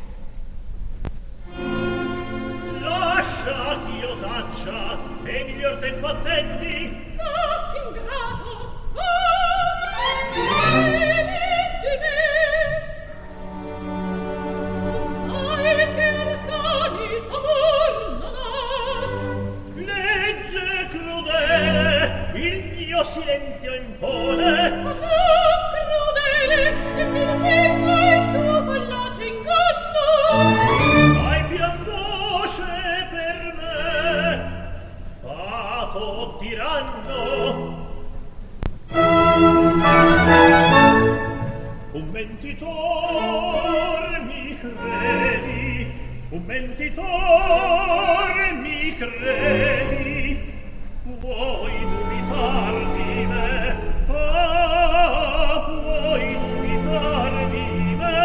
Lascia ch'io taccia, e miglior tempo attendi. Ah, ingrato! Ah, vieni di me! Sai che arcani amor non ha. Legge crudele, il mio silenzio impone. Ah, crudele, che mi sembra il tuo fallace inganno. Hai piangoce per me, fato tiranno. Un mentitor mi credi, un mentitor mi credi. Vuoi dubitar di me? Ah, vuoi dubitar di me?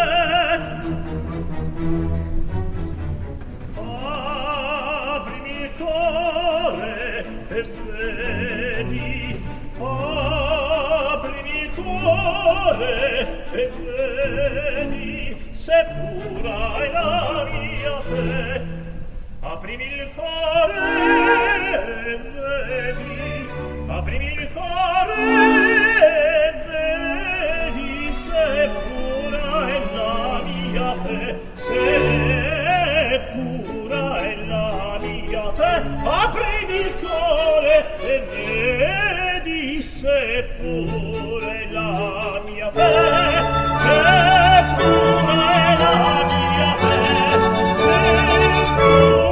Aprimi il cuore e vedi, aprimi il cuore e vedi, se pura è la mia fe. Aprimi il cuore e vedi, aprimi il cuore e vedi, se pura è la mia fe, se pura è la mia fe. Aprimi il cuore e vedi, se pura è la mia fe, se pura è la mia fe, se pura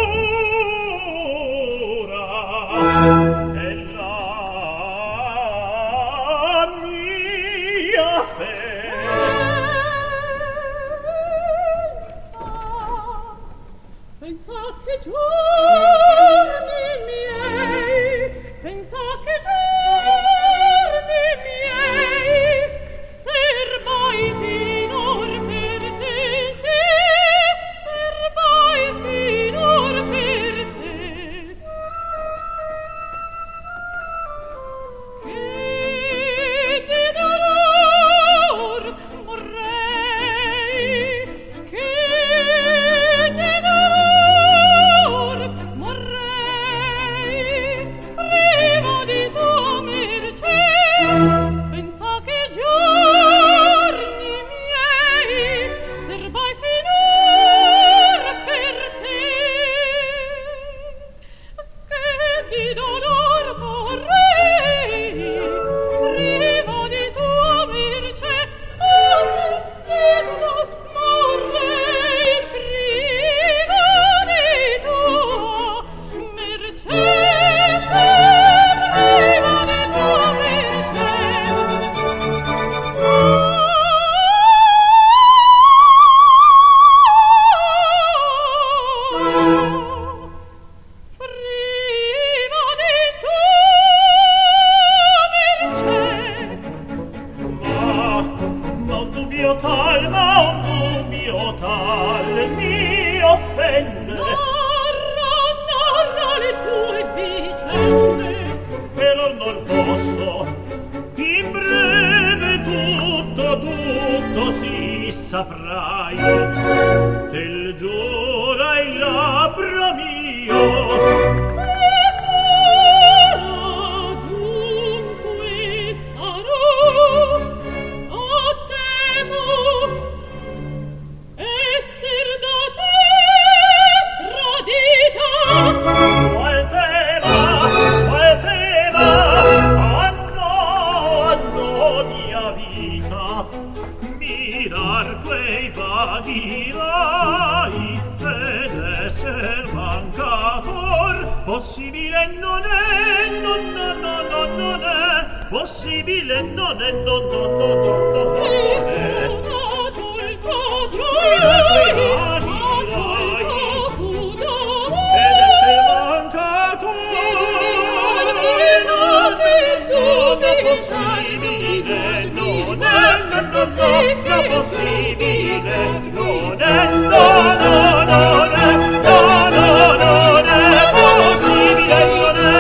giorni miei, pensa che giorni miei, serbai finor per te, sì, serbai finor per te. Che di dolor morrei, che di dolor morrei, privo di tua mercé. Pensa che giorni miei serbai finor per te, che di dolor morrei, privo di tua mercé. Oh, sentito, morrei privo di tua mercé, privo di tua Ma, ma un dubbio tal, ma un dubbio tal mi offende. Narra, narra le tue vicende. Però non posso, in breve tutto, tutto si saprai. Tel giura il labbro mio. Dunque sarò, o temo esser da te tradita. Qual tema, qual tema mirar quei vaghi rai ed esser mancator possibile non è non no no no non è possibile non è non no no no no non è mirar quei vaghi rai ed esser mancator non è non è possibile non è non no no possibile non è no no non è no no non è possibile non è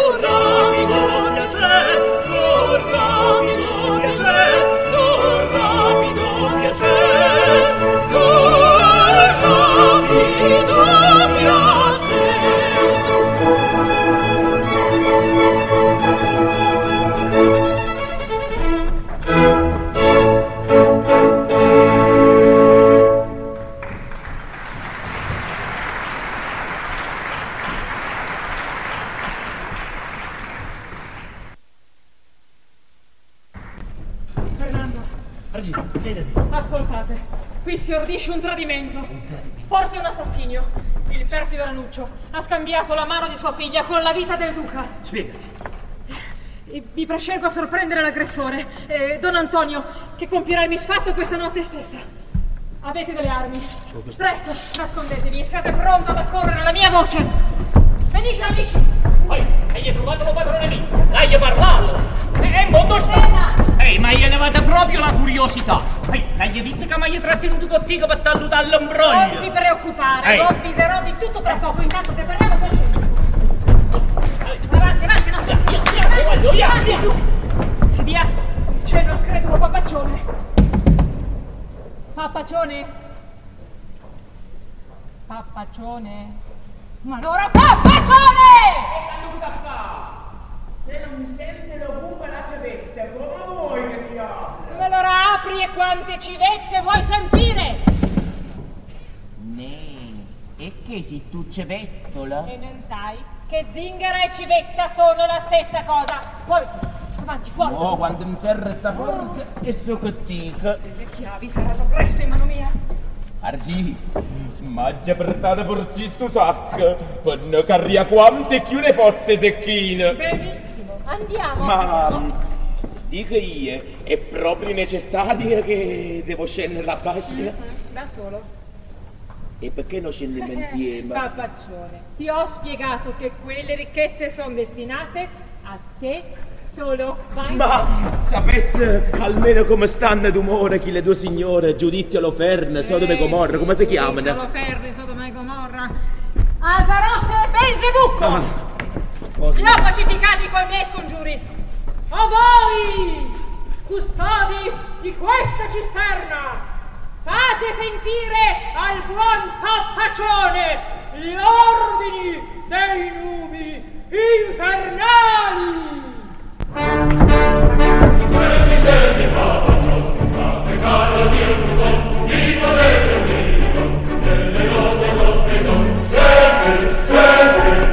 Rapido piacer, Ascoltate, qui si ordisce un tradimento. Forse un assassinio. Il perfido Ranuccio ha scambiato la mano di sua figlia con la vita del duca. Spiegati. E vi prescelgo a sorprendere l'aggressore, eh, Don Antonio, che compierà il misfatto questa notte stessa. Avete delle armi? Presto, nascondetevi e siate pronti ad accorrere alla mia voce. Venite, amici! Poi, hai trovato lo padrone lì? L'hai parlato? È mondo strano! Ehi, ma hai levata proprio la curiosità! Ehi, l'hai visto che mi hai trattenuto contigo per t'allutare all'ombroglio? Non ti preoccupare, Ehi. lo avviserò di tutto tra poco. Intanto prepariamo per scena. Avanti, avanti, no, via, via, via, Voglio, via, via, via. Si dia il cielo al credulo papaccione. Papaccione? Papaccione? Ma allora papaccione! E caduta fa! Se non sente lo buco la civetta, come vuoi che ti apra? Ma allora apri e quante civette vuoi sentire? Ne, e che sei tu civettola? E non sai che zingara e civetta sono la stessa cosa. Poi, avanti, fuori. Oh, quando mi serra sta porta, e so che dica. Le chiavi saranno presto in mano mia. Argi, m'ha portato per sto sacco, per non carria quante più le pozze secchine. Benissimo, andiamo. Ma dico io, è proprio necessario che devo scendere la bascia? Da solo. E perché non scendiamo insieme? Papaccione, ti ho spiegato che quelle ricchezze sono destinate a te solo. Vai. Ma sapesse almeno come stanno d'umore chi le due signore, Giudizio Loferne, Sodoma e Gomorra, come si chiamano? Solo Ferri, Sodoma e Gomorra. Azarotte e Belzebucco! Ah, Li ho pacificati coi miei scongiuri. O voi, custodi di questa cisterna, fate sentire al buon Papaccione gli ordini dei numi infernali! Scendi, scendi, Papaccione, a pregare Dio tuo, di volere mio, delle cose non non. Scendi, scendi,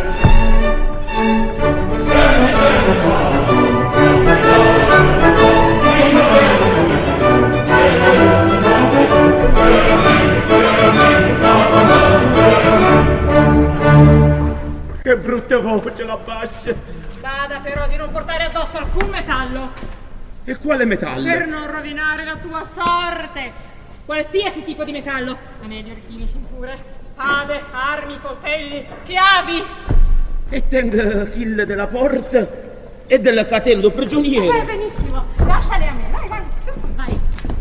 scendi, scendi, Papaccione, a pregare di volere mio, delle cose non scendi, scendi, Papaccione. Che brutta voce la bascia! Bada però di non portare addosso alcun metallo E quale metallo? per non rovinare la tua sorte. Qualsiasi tipo di metallo, anelli, orecchini, cinture, spade, armi, coltelli, chiavi. E tenga kill della porta e della catena del prigioniero. Va benissimo, lasciale a me, vai, vai, su, vai,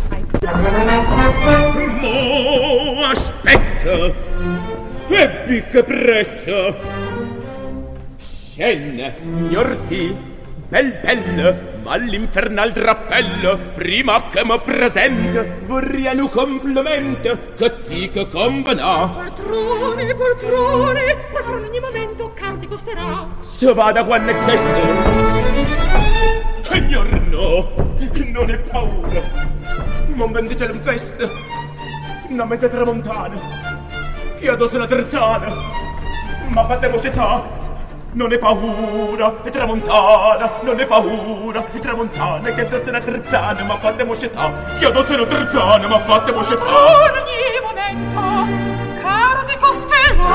vai. Mo aspetta, ebbi che presso. Scenne, signor sì, bel bel, ma l'infernal drappello, prima che mi presenta, vorrei un complimento che ti che convenà. Poltrone, poltrone, poltrone ogni momento canti costerà. Se vada quando è questo. Signor no, non è paura. Non vendete in festa. Una mezza tramontana. Che addosso una terzana. Ma fatemo setà. Non è paura, è tramontana. Non è paura, è tramontana. Che addosso una terzana, ma fatemo setà. Che addosso una terzana, ma fatemo setà. In ogni momento caro ti costerà.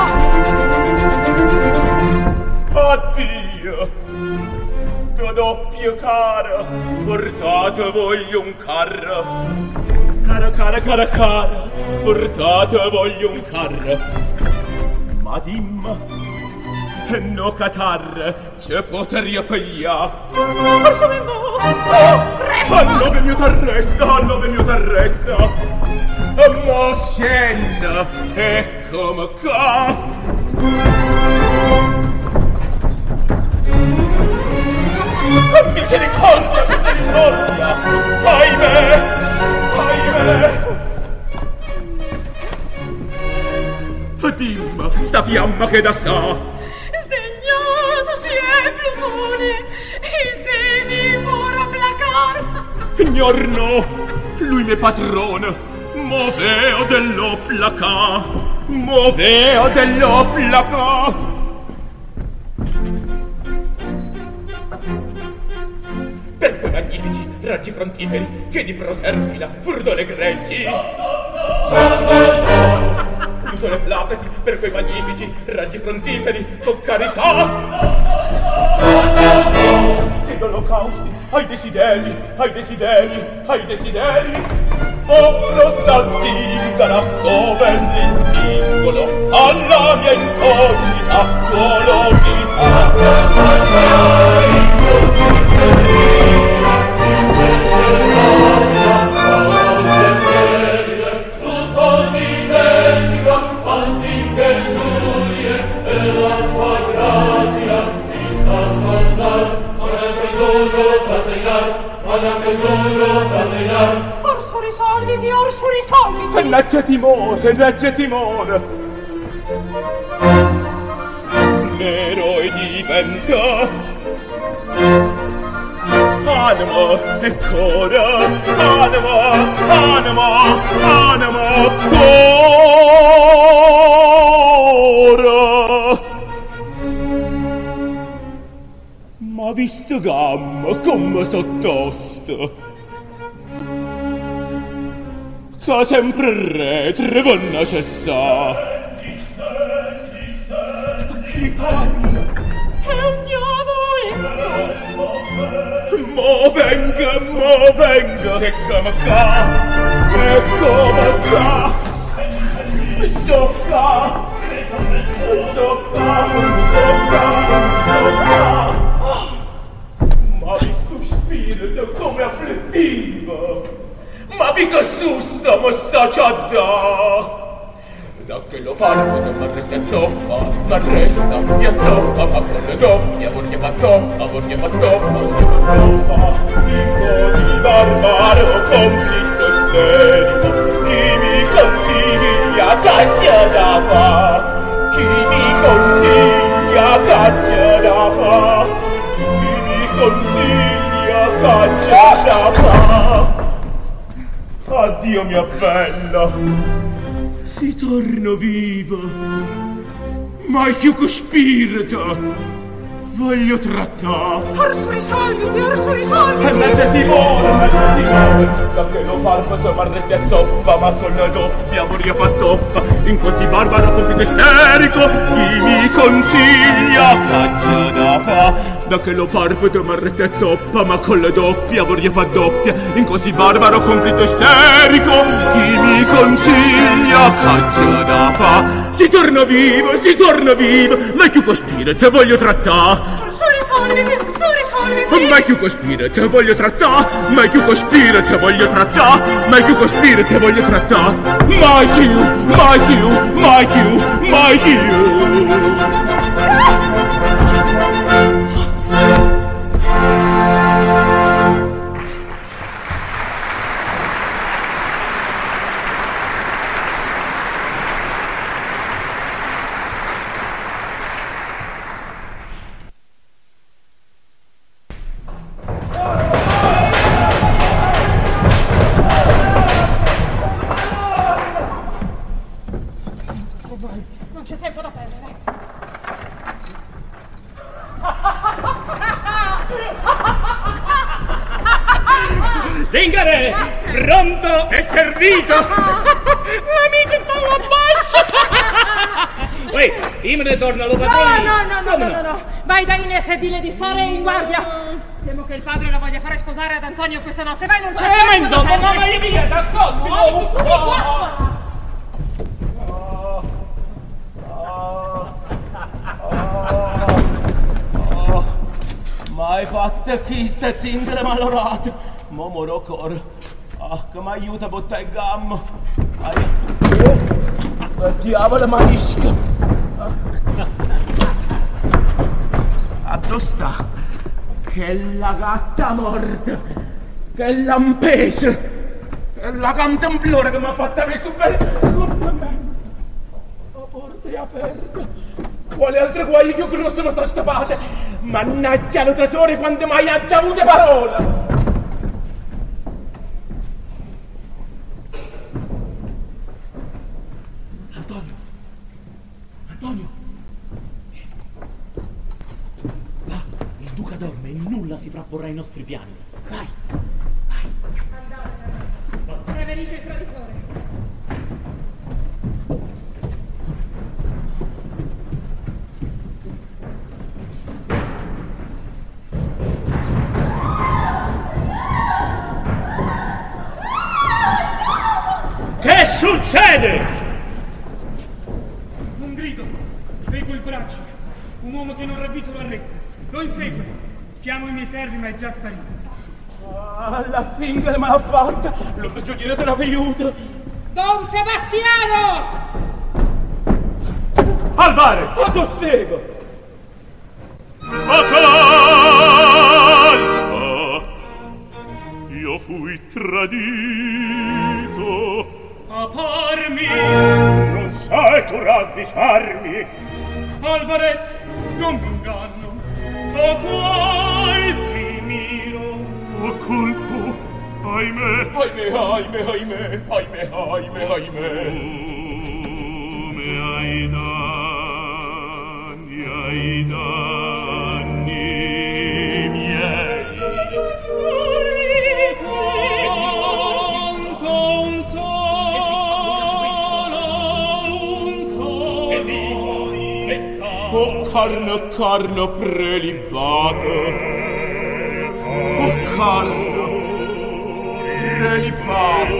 Addio, da doppia cara, portate voglio un carro. Cara, cara, cara, cara, portate voglio un carro. Ma dimma, no catarra, ce poteria pigliare. Forse mi muovo, resta. A nome mio t'arresta, a nome mio t'arresta. Ma scenda, eccomi qua. Misericordia, misericordia! Ahimè! Ahimè! Dimma, sta fiamma che da sa! Sdegnato si è Plutone, il devi ora placar. Signor no, lui m'è patrone, moveo dello placà, moveo dello placà. Per quei magnifici raggi frontiferi, che di Proserpina furdone greggi. Plutone placati per quei magnifici raggi frontiferi, con carità. Ed olocausti ai desideri, ai desideri, ai desideri. Offro sta zingara, sto ben distingolo alla mia incognita golosità. Tutto mi dimentica, antiche giurie, e la sua grazia mi sa tornar. Orso risolviti, orso risolviti! Non c'è timore, non c'è timore. Nero e diventa anima e cora, anima, anima, anima, cora. Ma visto gamma come sottosto, che sempre retro vanno cessà. Chi parla? È un diavoletto. Mo venga, mo venga, che come ca, che come ca. Socca, socca, socca, socca. Ma visto spirito come afflittivo, ma vi che susto mi sta già da. Da che lo parlo non m'arresta in zoppa, m'arresta via zoppa, ma con le doppie vorrei fa toppa, vorrei fa toppa, vorrei fa toppa. In così barbaro conflitto isterico, chi mi consiglia caccia da fa? Chi mi consiglia caccia da fa? Chi mi consiglia caccia da fa? Addio mia bella, si torno viva, mai più che spirito voglio trattare. Orso risolviti, orso risolviti! E mezza timore, mezza timore, da che lo parlo m'arresti a zoppa, ma con la doppia vorrei fa toppa, in così barbaro conflitto isterico, chi mi consiglia caccia da fa? Da che lo parlo m'arresti a zoppa, ma con la doppia vorrei fa doppia, in così barbaro conflitto isterico, chi mi consiglia caccia da fa? Si torna vivo, si torna vivo, mai più con spirito voglio trattare. Orso risolviti, orso risolviti! Mai più con spirito voglio trattare, mai più con spirito voglio trattare, mai più con spirito voglio trattare. Mai più, mai più, mai più, mai più. Non c'è tempo da perdere. Zingare, pronto e servito. L'amico sta alla bascia. Uè, io me ne torno allo padrone. No, no, no, no, no, no. Vai da Ines e dille di stare in guardia. Temo che il padre la voglia fare sposare ad Antonio questa notte. Vai, non c'è tempo da perdere. Eh, ma insomma, ma vai via, t'accordi. Muoviti su di qua. Ma hai fatto chi sta zingare malorate? Mo moro cor. Ah, che mi aiuta a buttare il gammo. Ai. Eh, diavolo manisca. A dove sta? Che la gatta morta. Che lampesa. Che la cantemplora che mi ha fatto questo bel... La porta è aperta. Quale altre guai che non sono state stoppate? Mannaggia lo tesoro quando mai ha già avuto parola! Antonio! Antonio! Va, il duca dorme e nulla si frapporrà ai nostri piani. Vai! ferite il traditore. Che succede? Un grido, vedo il braccio, un uomo che non ravviso la rete. Lo insegue. Chiamo i miei servi, ma è già sparito. Ah, la zingara me l'ha fatta! Lo prigioniere se l'ha aiuto! Don Sebastiano! Alvarez! A costego! Ma calma! Io fui tradito. A parmi! Non sai tu ravvisarmi! Alvarez, non mi inganno. O qual ti miro? O colpo, ahimè! Ahimè, ahimè, ahimè, ahimè, ahimè, ahimè! Come ai danni, ai danni miei! Quanto un solo, un solo, O carno, carno prelibato! O carno prelibato!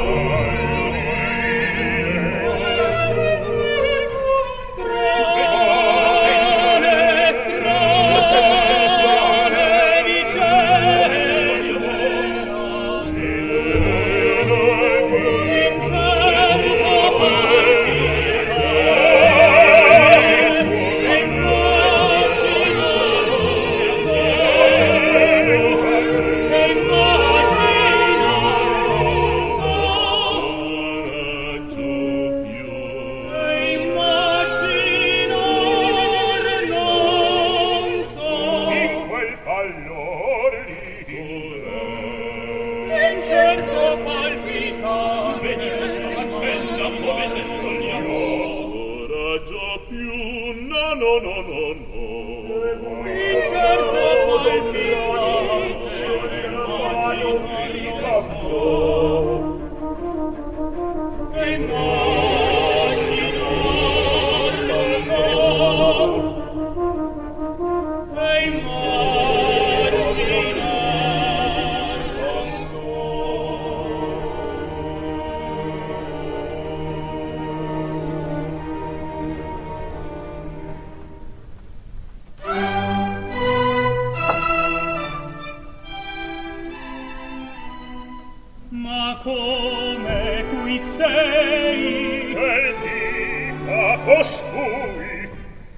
Ma come qui sei? Che dica costui?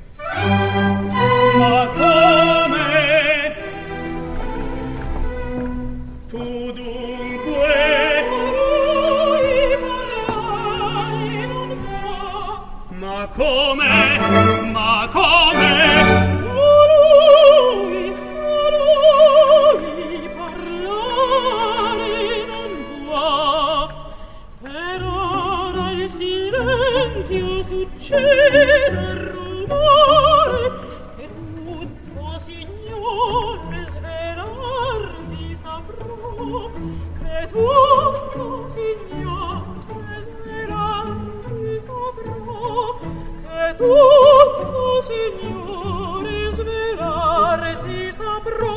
Ma come? Tu dunque? Ma come? Ma come? Succede il rumore che tutto signore svelarti saprò, che tutto signore svelarti saprò, che tutto signore svelarti saprò.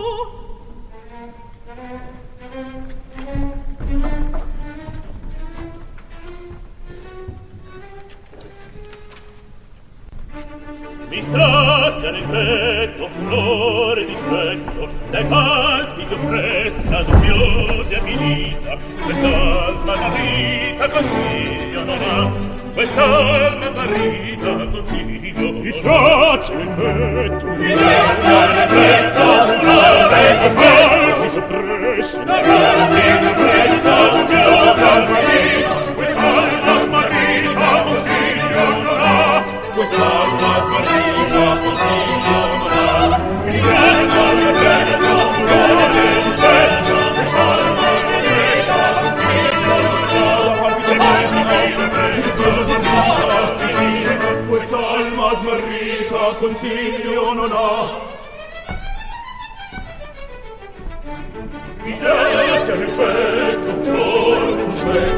Mi strazia nel petto furore di spetto, dai palpiti oppressa, dubbiosa e avvilita. Quest'alma marrita consiglio non ha, quest'alma marrita consiglio. Mi strazia nel petto, mi strazia nel petto, furore di spetto, oppressa, dai palpiti oppressa, dubbiosa e avvilita. Quest'alma smarrita consiglio non ha, quest'alma smarrita consiglio non ha. Mi strazia nel petto, furore di spetto, quest'alma smarrita consiglio non ha. Quest'alma smarrita consiglio non ha. Mi strazia nel petto, furore di spetto,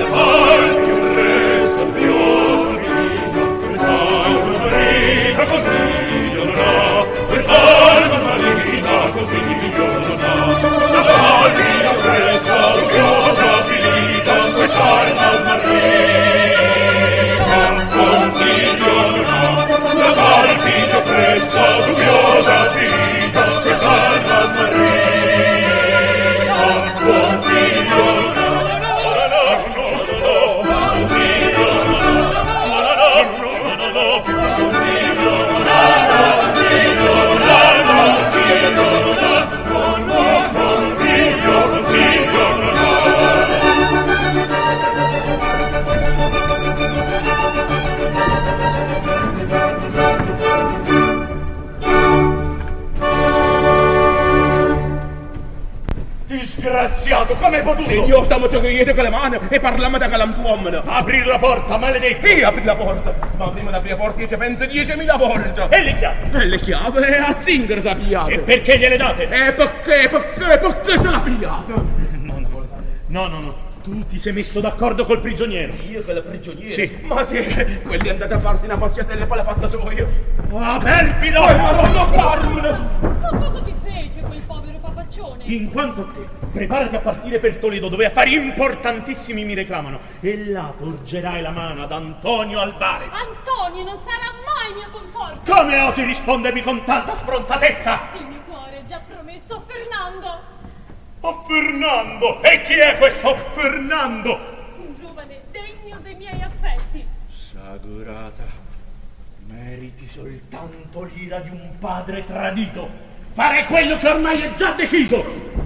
Disgraziato, come hai potuto? Signor, stiamo giocando con le mani e parliamo da galantuomino. Apri la porta, maledetto. Io apri la porta. Ma prima di aprire la porta io ci penso diecimila volte. E le chiavi? E le chiavi? E a zingaro sa pigliate. E perché gliele date? E perché, perché, perché se l'ha pigliata? No, no, no, no, no. Tu ti sei messo d'accordo col prigioniero. Io con il prigioniero? Sì. Ma sì, quelli è andato a farsi una passiatella e poi l'ha fatta solo io. Ah, perfido! Eh, ma non lo Carmine! Ma cosa ti fece quel povero papaccione? In quanto a te, preparati a partire per Toledo, dove affari importantissimi mi reclamano. E là porgerai la mano ad Antonio Albarez. Antonio non sarà mai mio consorte. Come osi rispondermi con tanta sfrontatezza? Il mio cuore è già promesso a Fernando. A Fernando? E chi è questo Fernando? Un giovane degno dei miei affetti. Sciagurata, meriti soltanto l'ira di un padre tradito. Fare quello che ormai è già deciso.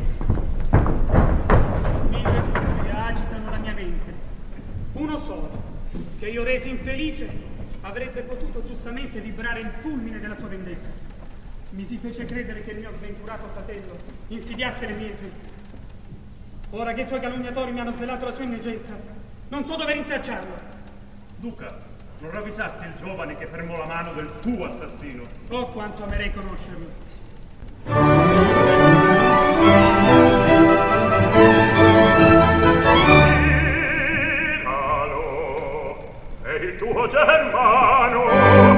Mille dubbie agitano la mia mente. Uno solo, che io resi infelice, avrebbe potuto giustamente vibrare il fulmine della sua vendetta. Mi si fece credere che il mio sventurato fratello insidiasse le mie sventure. Ora che i suoi calunniatori mi hanno svelato la sua innocenza, non so dove rintracciarlo. Duca, non ravvisaste il giovane che fermò la mano del tuo assassino? Oh, quanto amerei conoscerlo. Miralo, è il tuo germano.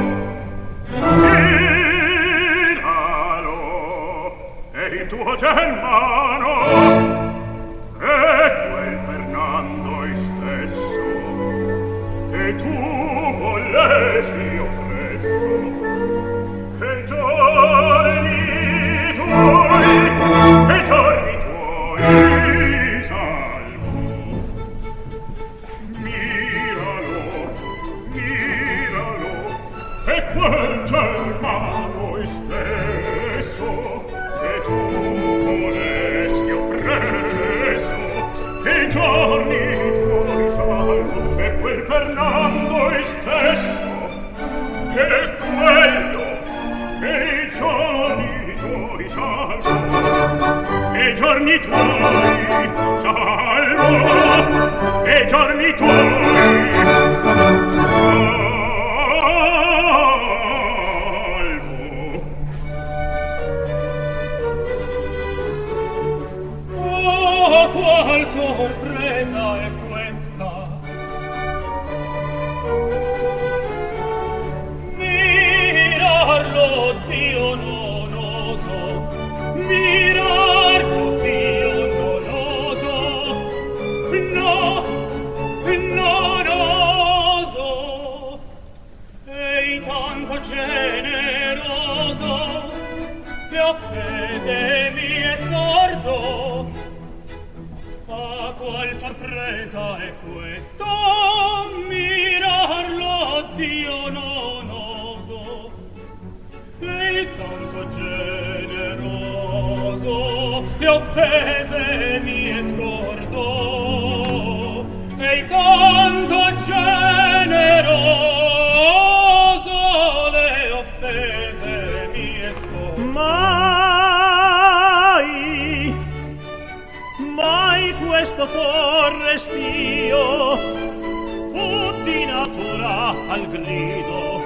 Il tuo germano è quel Fernando stesso che tu volesti oppresso, che giorni tuoi, che giorni tuoi salvo. Miralo, miralo, è quel germano stesso che tu volesti oppresso, che i giorni tuoi salvo, e quel Fernando stesso, che è quello, che i giorni tuoi salvo, che i giorni tuoi salvo, che i giorni tuoi salvo. Qual sorpresa è questa? Mirarlo, Dio non oso, mirarlo, Dio non oso, no, non oso, ei tanto generoso, che offese mi scordo. Ah, qual sorpresa è questa, mirarlo, Dio non oso, e tanto generoso, le offese mi scordo, e tanto generoso, le offese mi scordo. Mai, mai questo forrestio fu di natura al grido,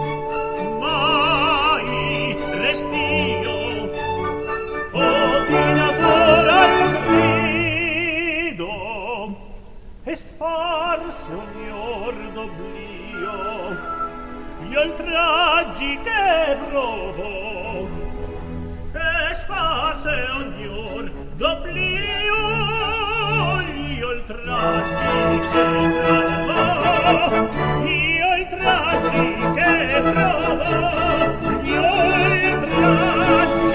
mai restio fu di natura al grido, e spa sparse ogni or d'oblio gli oltraggi che provo, e sparse ogni or d'oblio gli oltraggi che provo, gli oltraggi che provo, gli oltraggi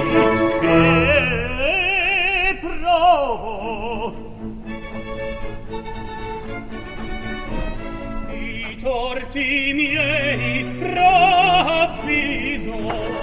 che provo. I torti miei ravviso,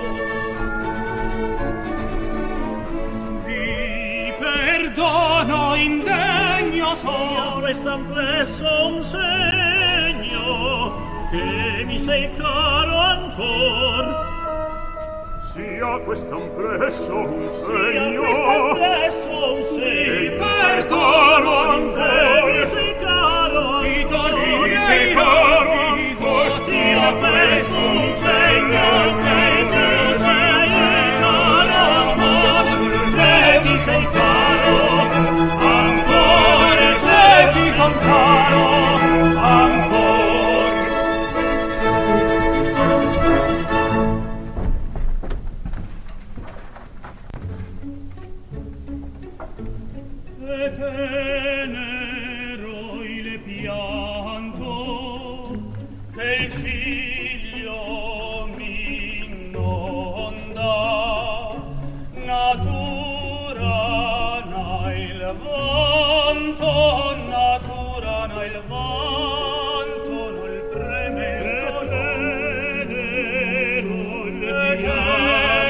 vi perdono indegno son, questa presso un segno che mi sei caro ancor. Sia quest'ampresso un segno, sia quest'ampresso un segno, per caro ancora, mi sei caro ancora, i torti mi sei caro ancora, sia questo un segno, che mi sei caro ancora, che mi sei caro ancora, che ti son caro ancora. Tenero il pianto che il ciglio mi inonda, natura na il vanto, natura na il vanto, nel premere tenero il pianto.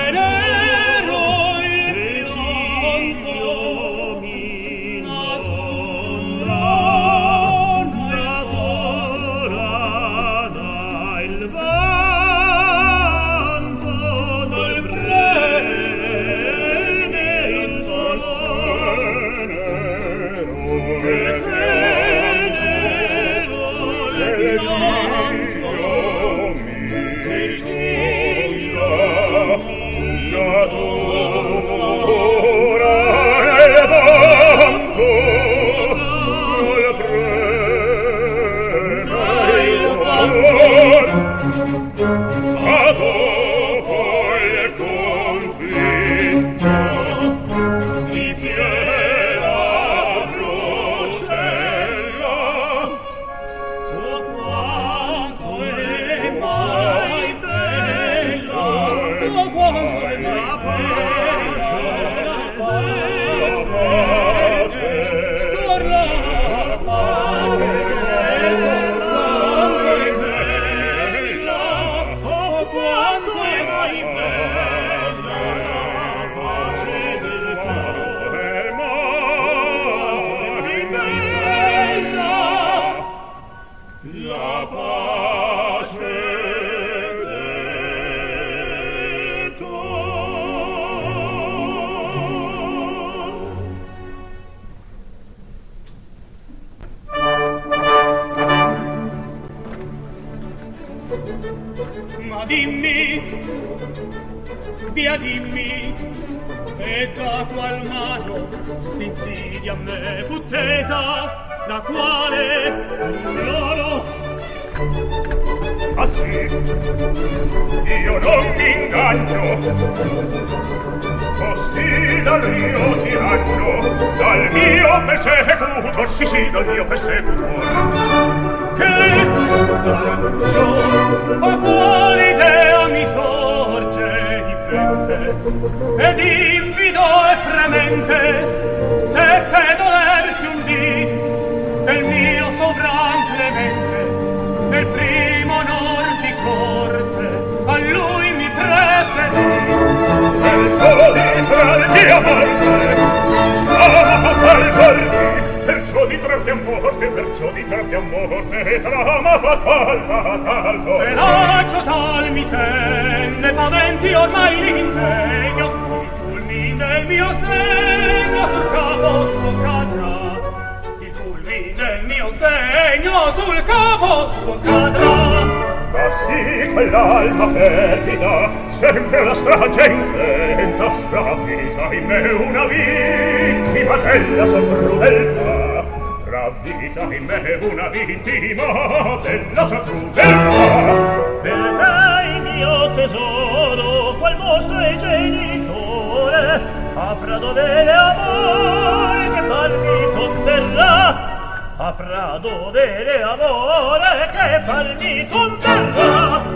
Ma dimmi, via dimmi, e da qual mano l'insidia a me fu tesa, da quale loro? Ah sì, io non mi inganno, costi dal mio tiranno, dal mio persecutor, sì sì, dal mio persecutor. Che raggio, a quale idea mi sorge di mente, ed invido e fremente, seppe dolersi un dì del mio sovran clemente, del primo onor di corte, a lui mi preferì. Del tuo di trarti a morte, ah, al cordi, perciò di trarti a morte, perciò di trarti a morte, trama fatal, fatal, se l'agio tal mi tenne, paventi ormai l'impegno, il fulmin del mio sdegno sul capo sfoccadrà, il fulmin del mio sdegno sul capo sfoccadrà. Ma sì che l'alma perfida, sempre la strage intenta, ravvisa in me una vittima della sua crudeltà, ravvisa in me una vittima della sua crudeltà. Per me il mio tesoro, qual vostro è genitore, avrà dovere amore che farmi conterrà, avrà dovere amore che farmi conterrà.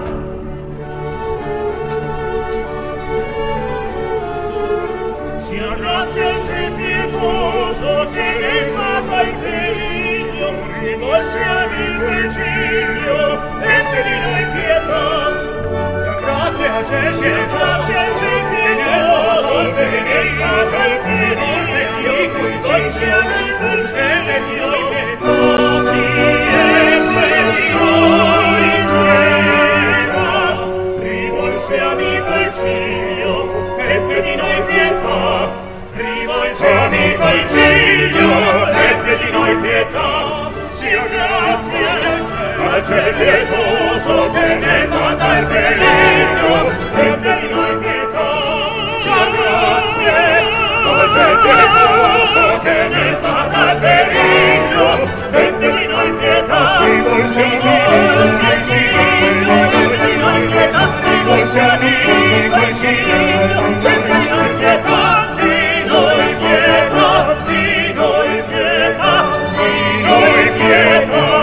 Sia grazie al ciel pietoso che ne fatta il periglio, rivolse amico il ciglio e che di noi pietà. Sia grazie al ciel, sia grazie al ciel pietoso che ne fatta il periglio, rivolse amico il cielo e di noi pietà. Sempre di noi pietà, rivolse amico il ciglio ebbe di noi pietà, rivolse amico il ciglio, ebbe di noi pietà. Sia grazie al ciel pietoso che ne fatta il periglio, ebbe di noi pietà. Sia grazie al ciel pietoso che ne fatta il periglio, ebbe di noi pietà. Rivolse amico il ciglio, ebbe di noi pietà. Rivolse amico il ciglio, ebbe di noi pietà, di noi pietà, di noi pietà, di noi pietà.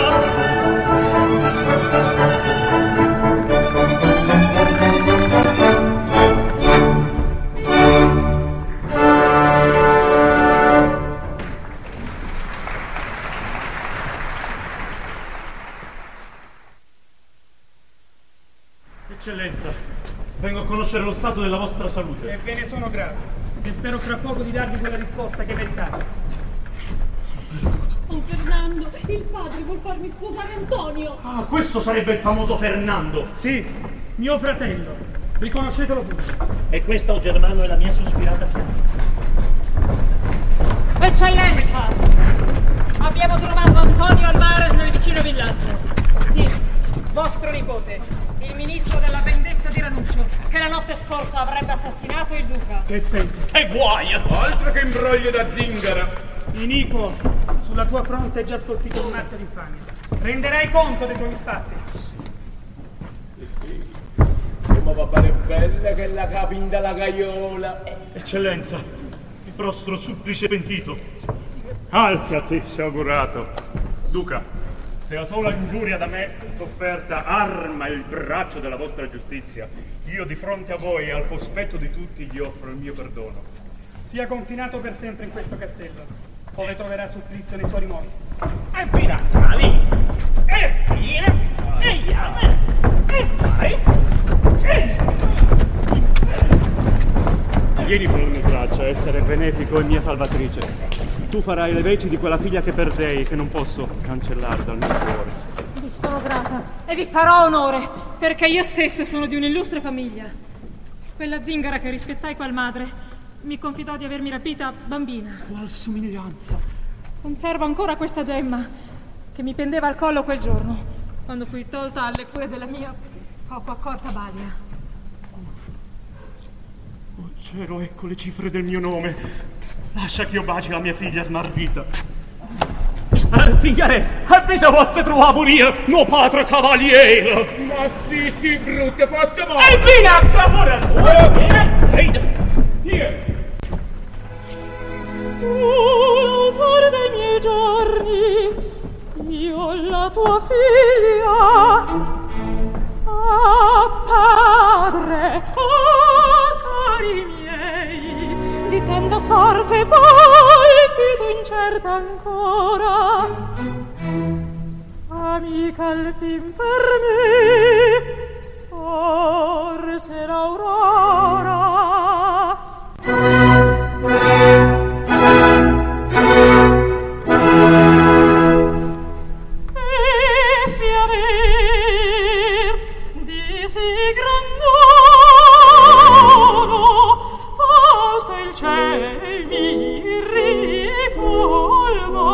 Eccellenza, vengo a conoscere lo stato della vostra salute. Ebbene, sono grato e spero fra poco di darvi quella risposta che meritate. Oh, Fernando, il padre vuol farmi sposare Antonio. Ah, questo sarebbe il famoso Fernando. Sì, mio fratello. Riconoscetelo pure. E questa, o Germano, è la mia sospirata fiamma. Eccellenza, abbiamo trovato Antonio Alvarez nel vicino villaggio. Sì, vostro nipote, il ministro della vendetta di Ranuccio, che la notte scorsa avrebbe assassinato il duca. Che senti? Che guai! Altro che imbroglio da zingara. Iniquo, sulla tua fronte è già scolpito un marchio d'infamia. Renderai conto dei tuoi misfatti. Come va pare bella che la capin dalla gaiola. Eccellenza, il vostro supplice pentito. Alzati, sciagurato. Duca, se la sola ingiuria da me sofferta arma il braccio della vostra giustizia, io di fronte a voi e al cospetto di tutti gli offro il mio perdono. Sia confinato per sempre in questo castello, ove troverà supplizio nei suoi rimorsi. E fino a lì, e fino, e iame, e vai, e... Vieni per le mie braccia, essere benefico e mia salvatrice. Tu farai le veci di quella figlia che perdei, che non posso cancellare dal mio cuore. Vi sono grata e vi farò onore, perché io stesso sono di un'illustre famiglia. Quella zingara che rispettai qual madre mi confidò di avermi rapita bambina. Qual somiglianza! Conservo ancora questa gemma che mi pendeva al collo quel giorno, quando fui tolta alle cure della mia poco accorta balia. Oh cielo, ecco le cifre del mio nome. Lascia che io baci la mia figlia smarrita. Ah, zingare, avvisa vostre trovavo io, mio padre cavaliere. Ma sì, sì, brutta, fatta male. E vieni a favore tua, vieni, vieni. Tu, l'autore dei miei giorni, io la tua figlia. Ah, padre, ah, cari miei, di tenda sorte palpito incerta ancora. Amica al fin per me sorse l'aurora. E fiamer di sì gran dono, posto il ciel mi ricolma.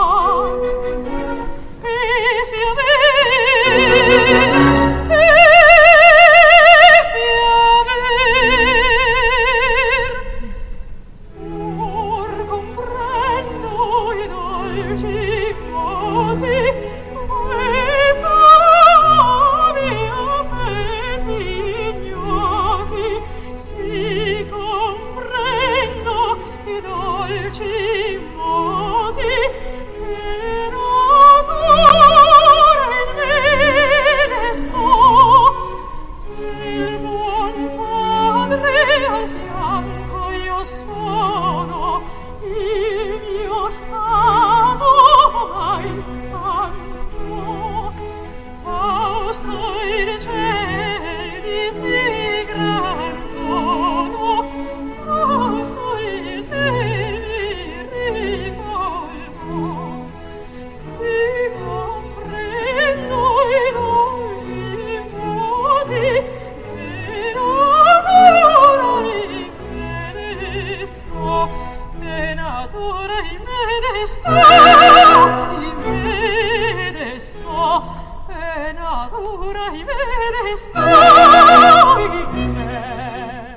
E fiamer, e fiamer natura i vede stai in me.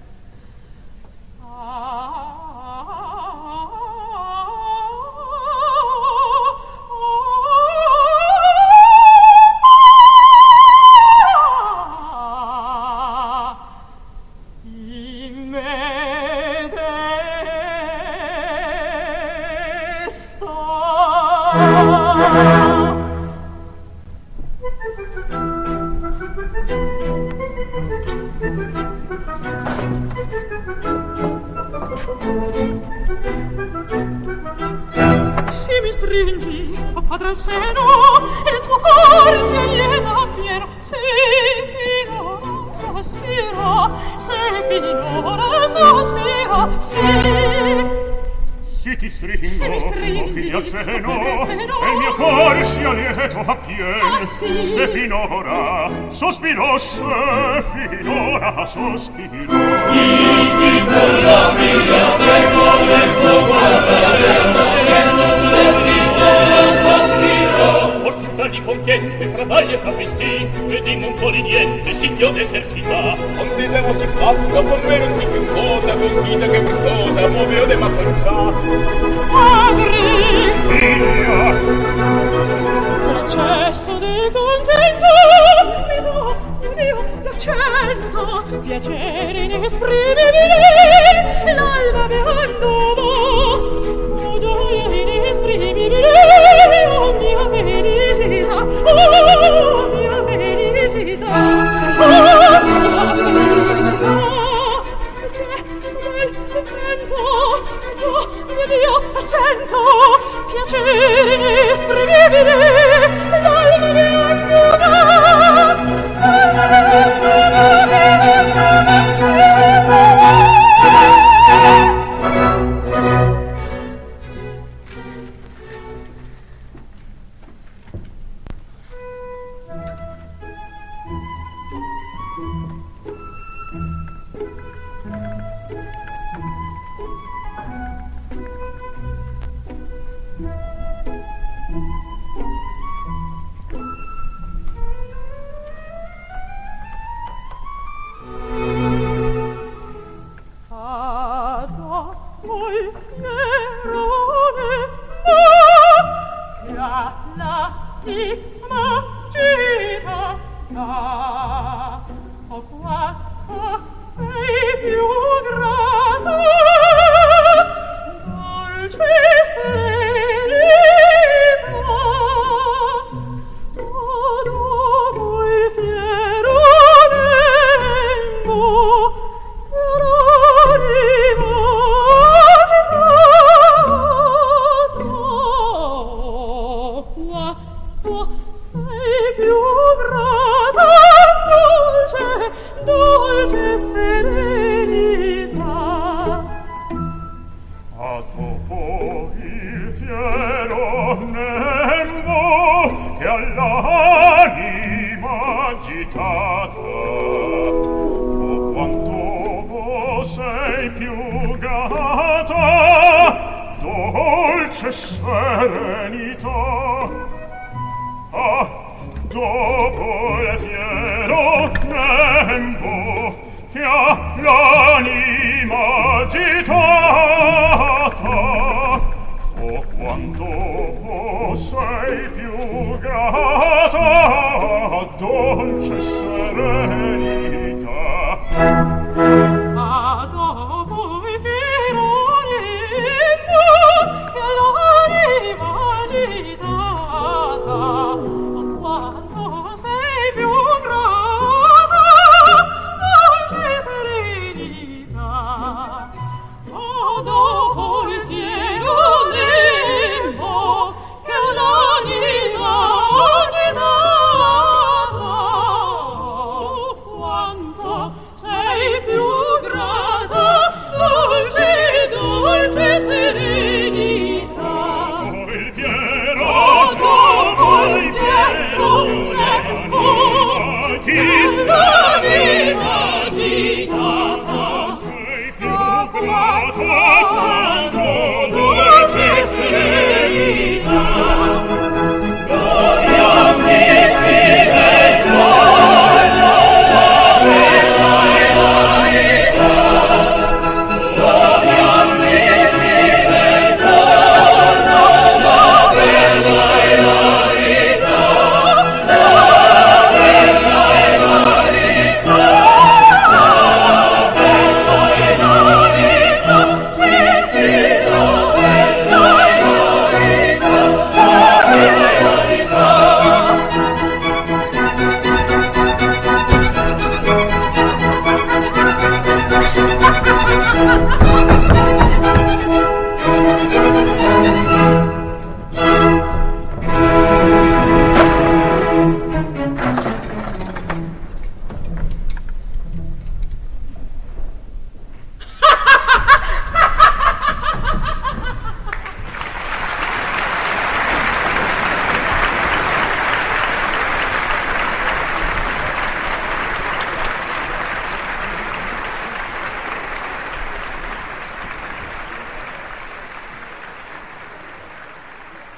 Se mi stringi, oh padre seno, e il tuo cuore si allieta pieno, se finora sospira, se finora sospira, sì. Se ti stringo, Se mi stringi, oh figlia seno, oh padre seno, e il mio cuore si allieta a pieno, ah, sì. se finora sospiro, se finora sospiro. Igi con la mia, se con il tuo guardare, Or sultani compiente, fra balli e fra festi, ed in un po' di niente si dio d'esercità. Con te siamo si fatto, con me non si più cosa, con vita che per cosa, muoveo de macconcià. Padri, Figlia, l'eccesso di contento mi dà, mio Dio, l'accento, piacere inesprimibile, l'alba beando va, oh gioia inesprimibile, oh mia felicità, oh mia felicità, oh mia felicità, c'è sul contento, mi dà, mio Dio, accento, piacere inesprimibile, l'alma beando va, l'alma beando sei più grata, dolce serena.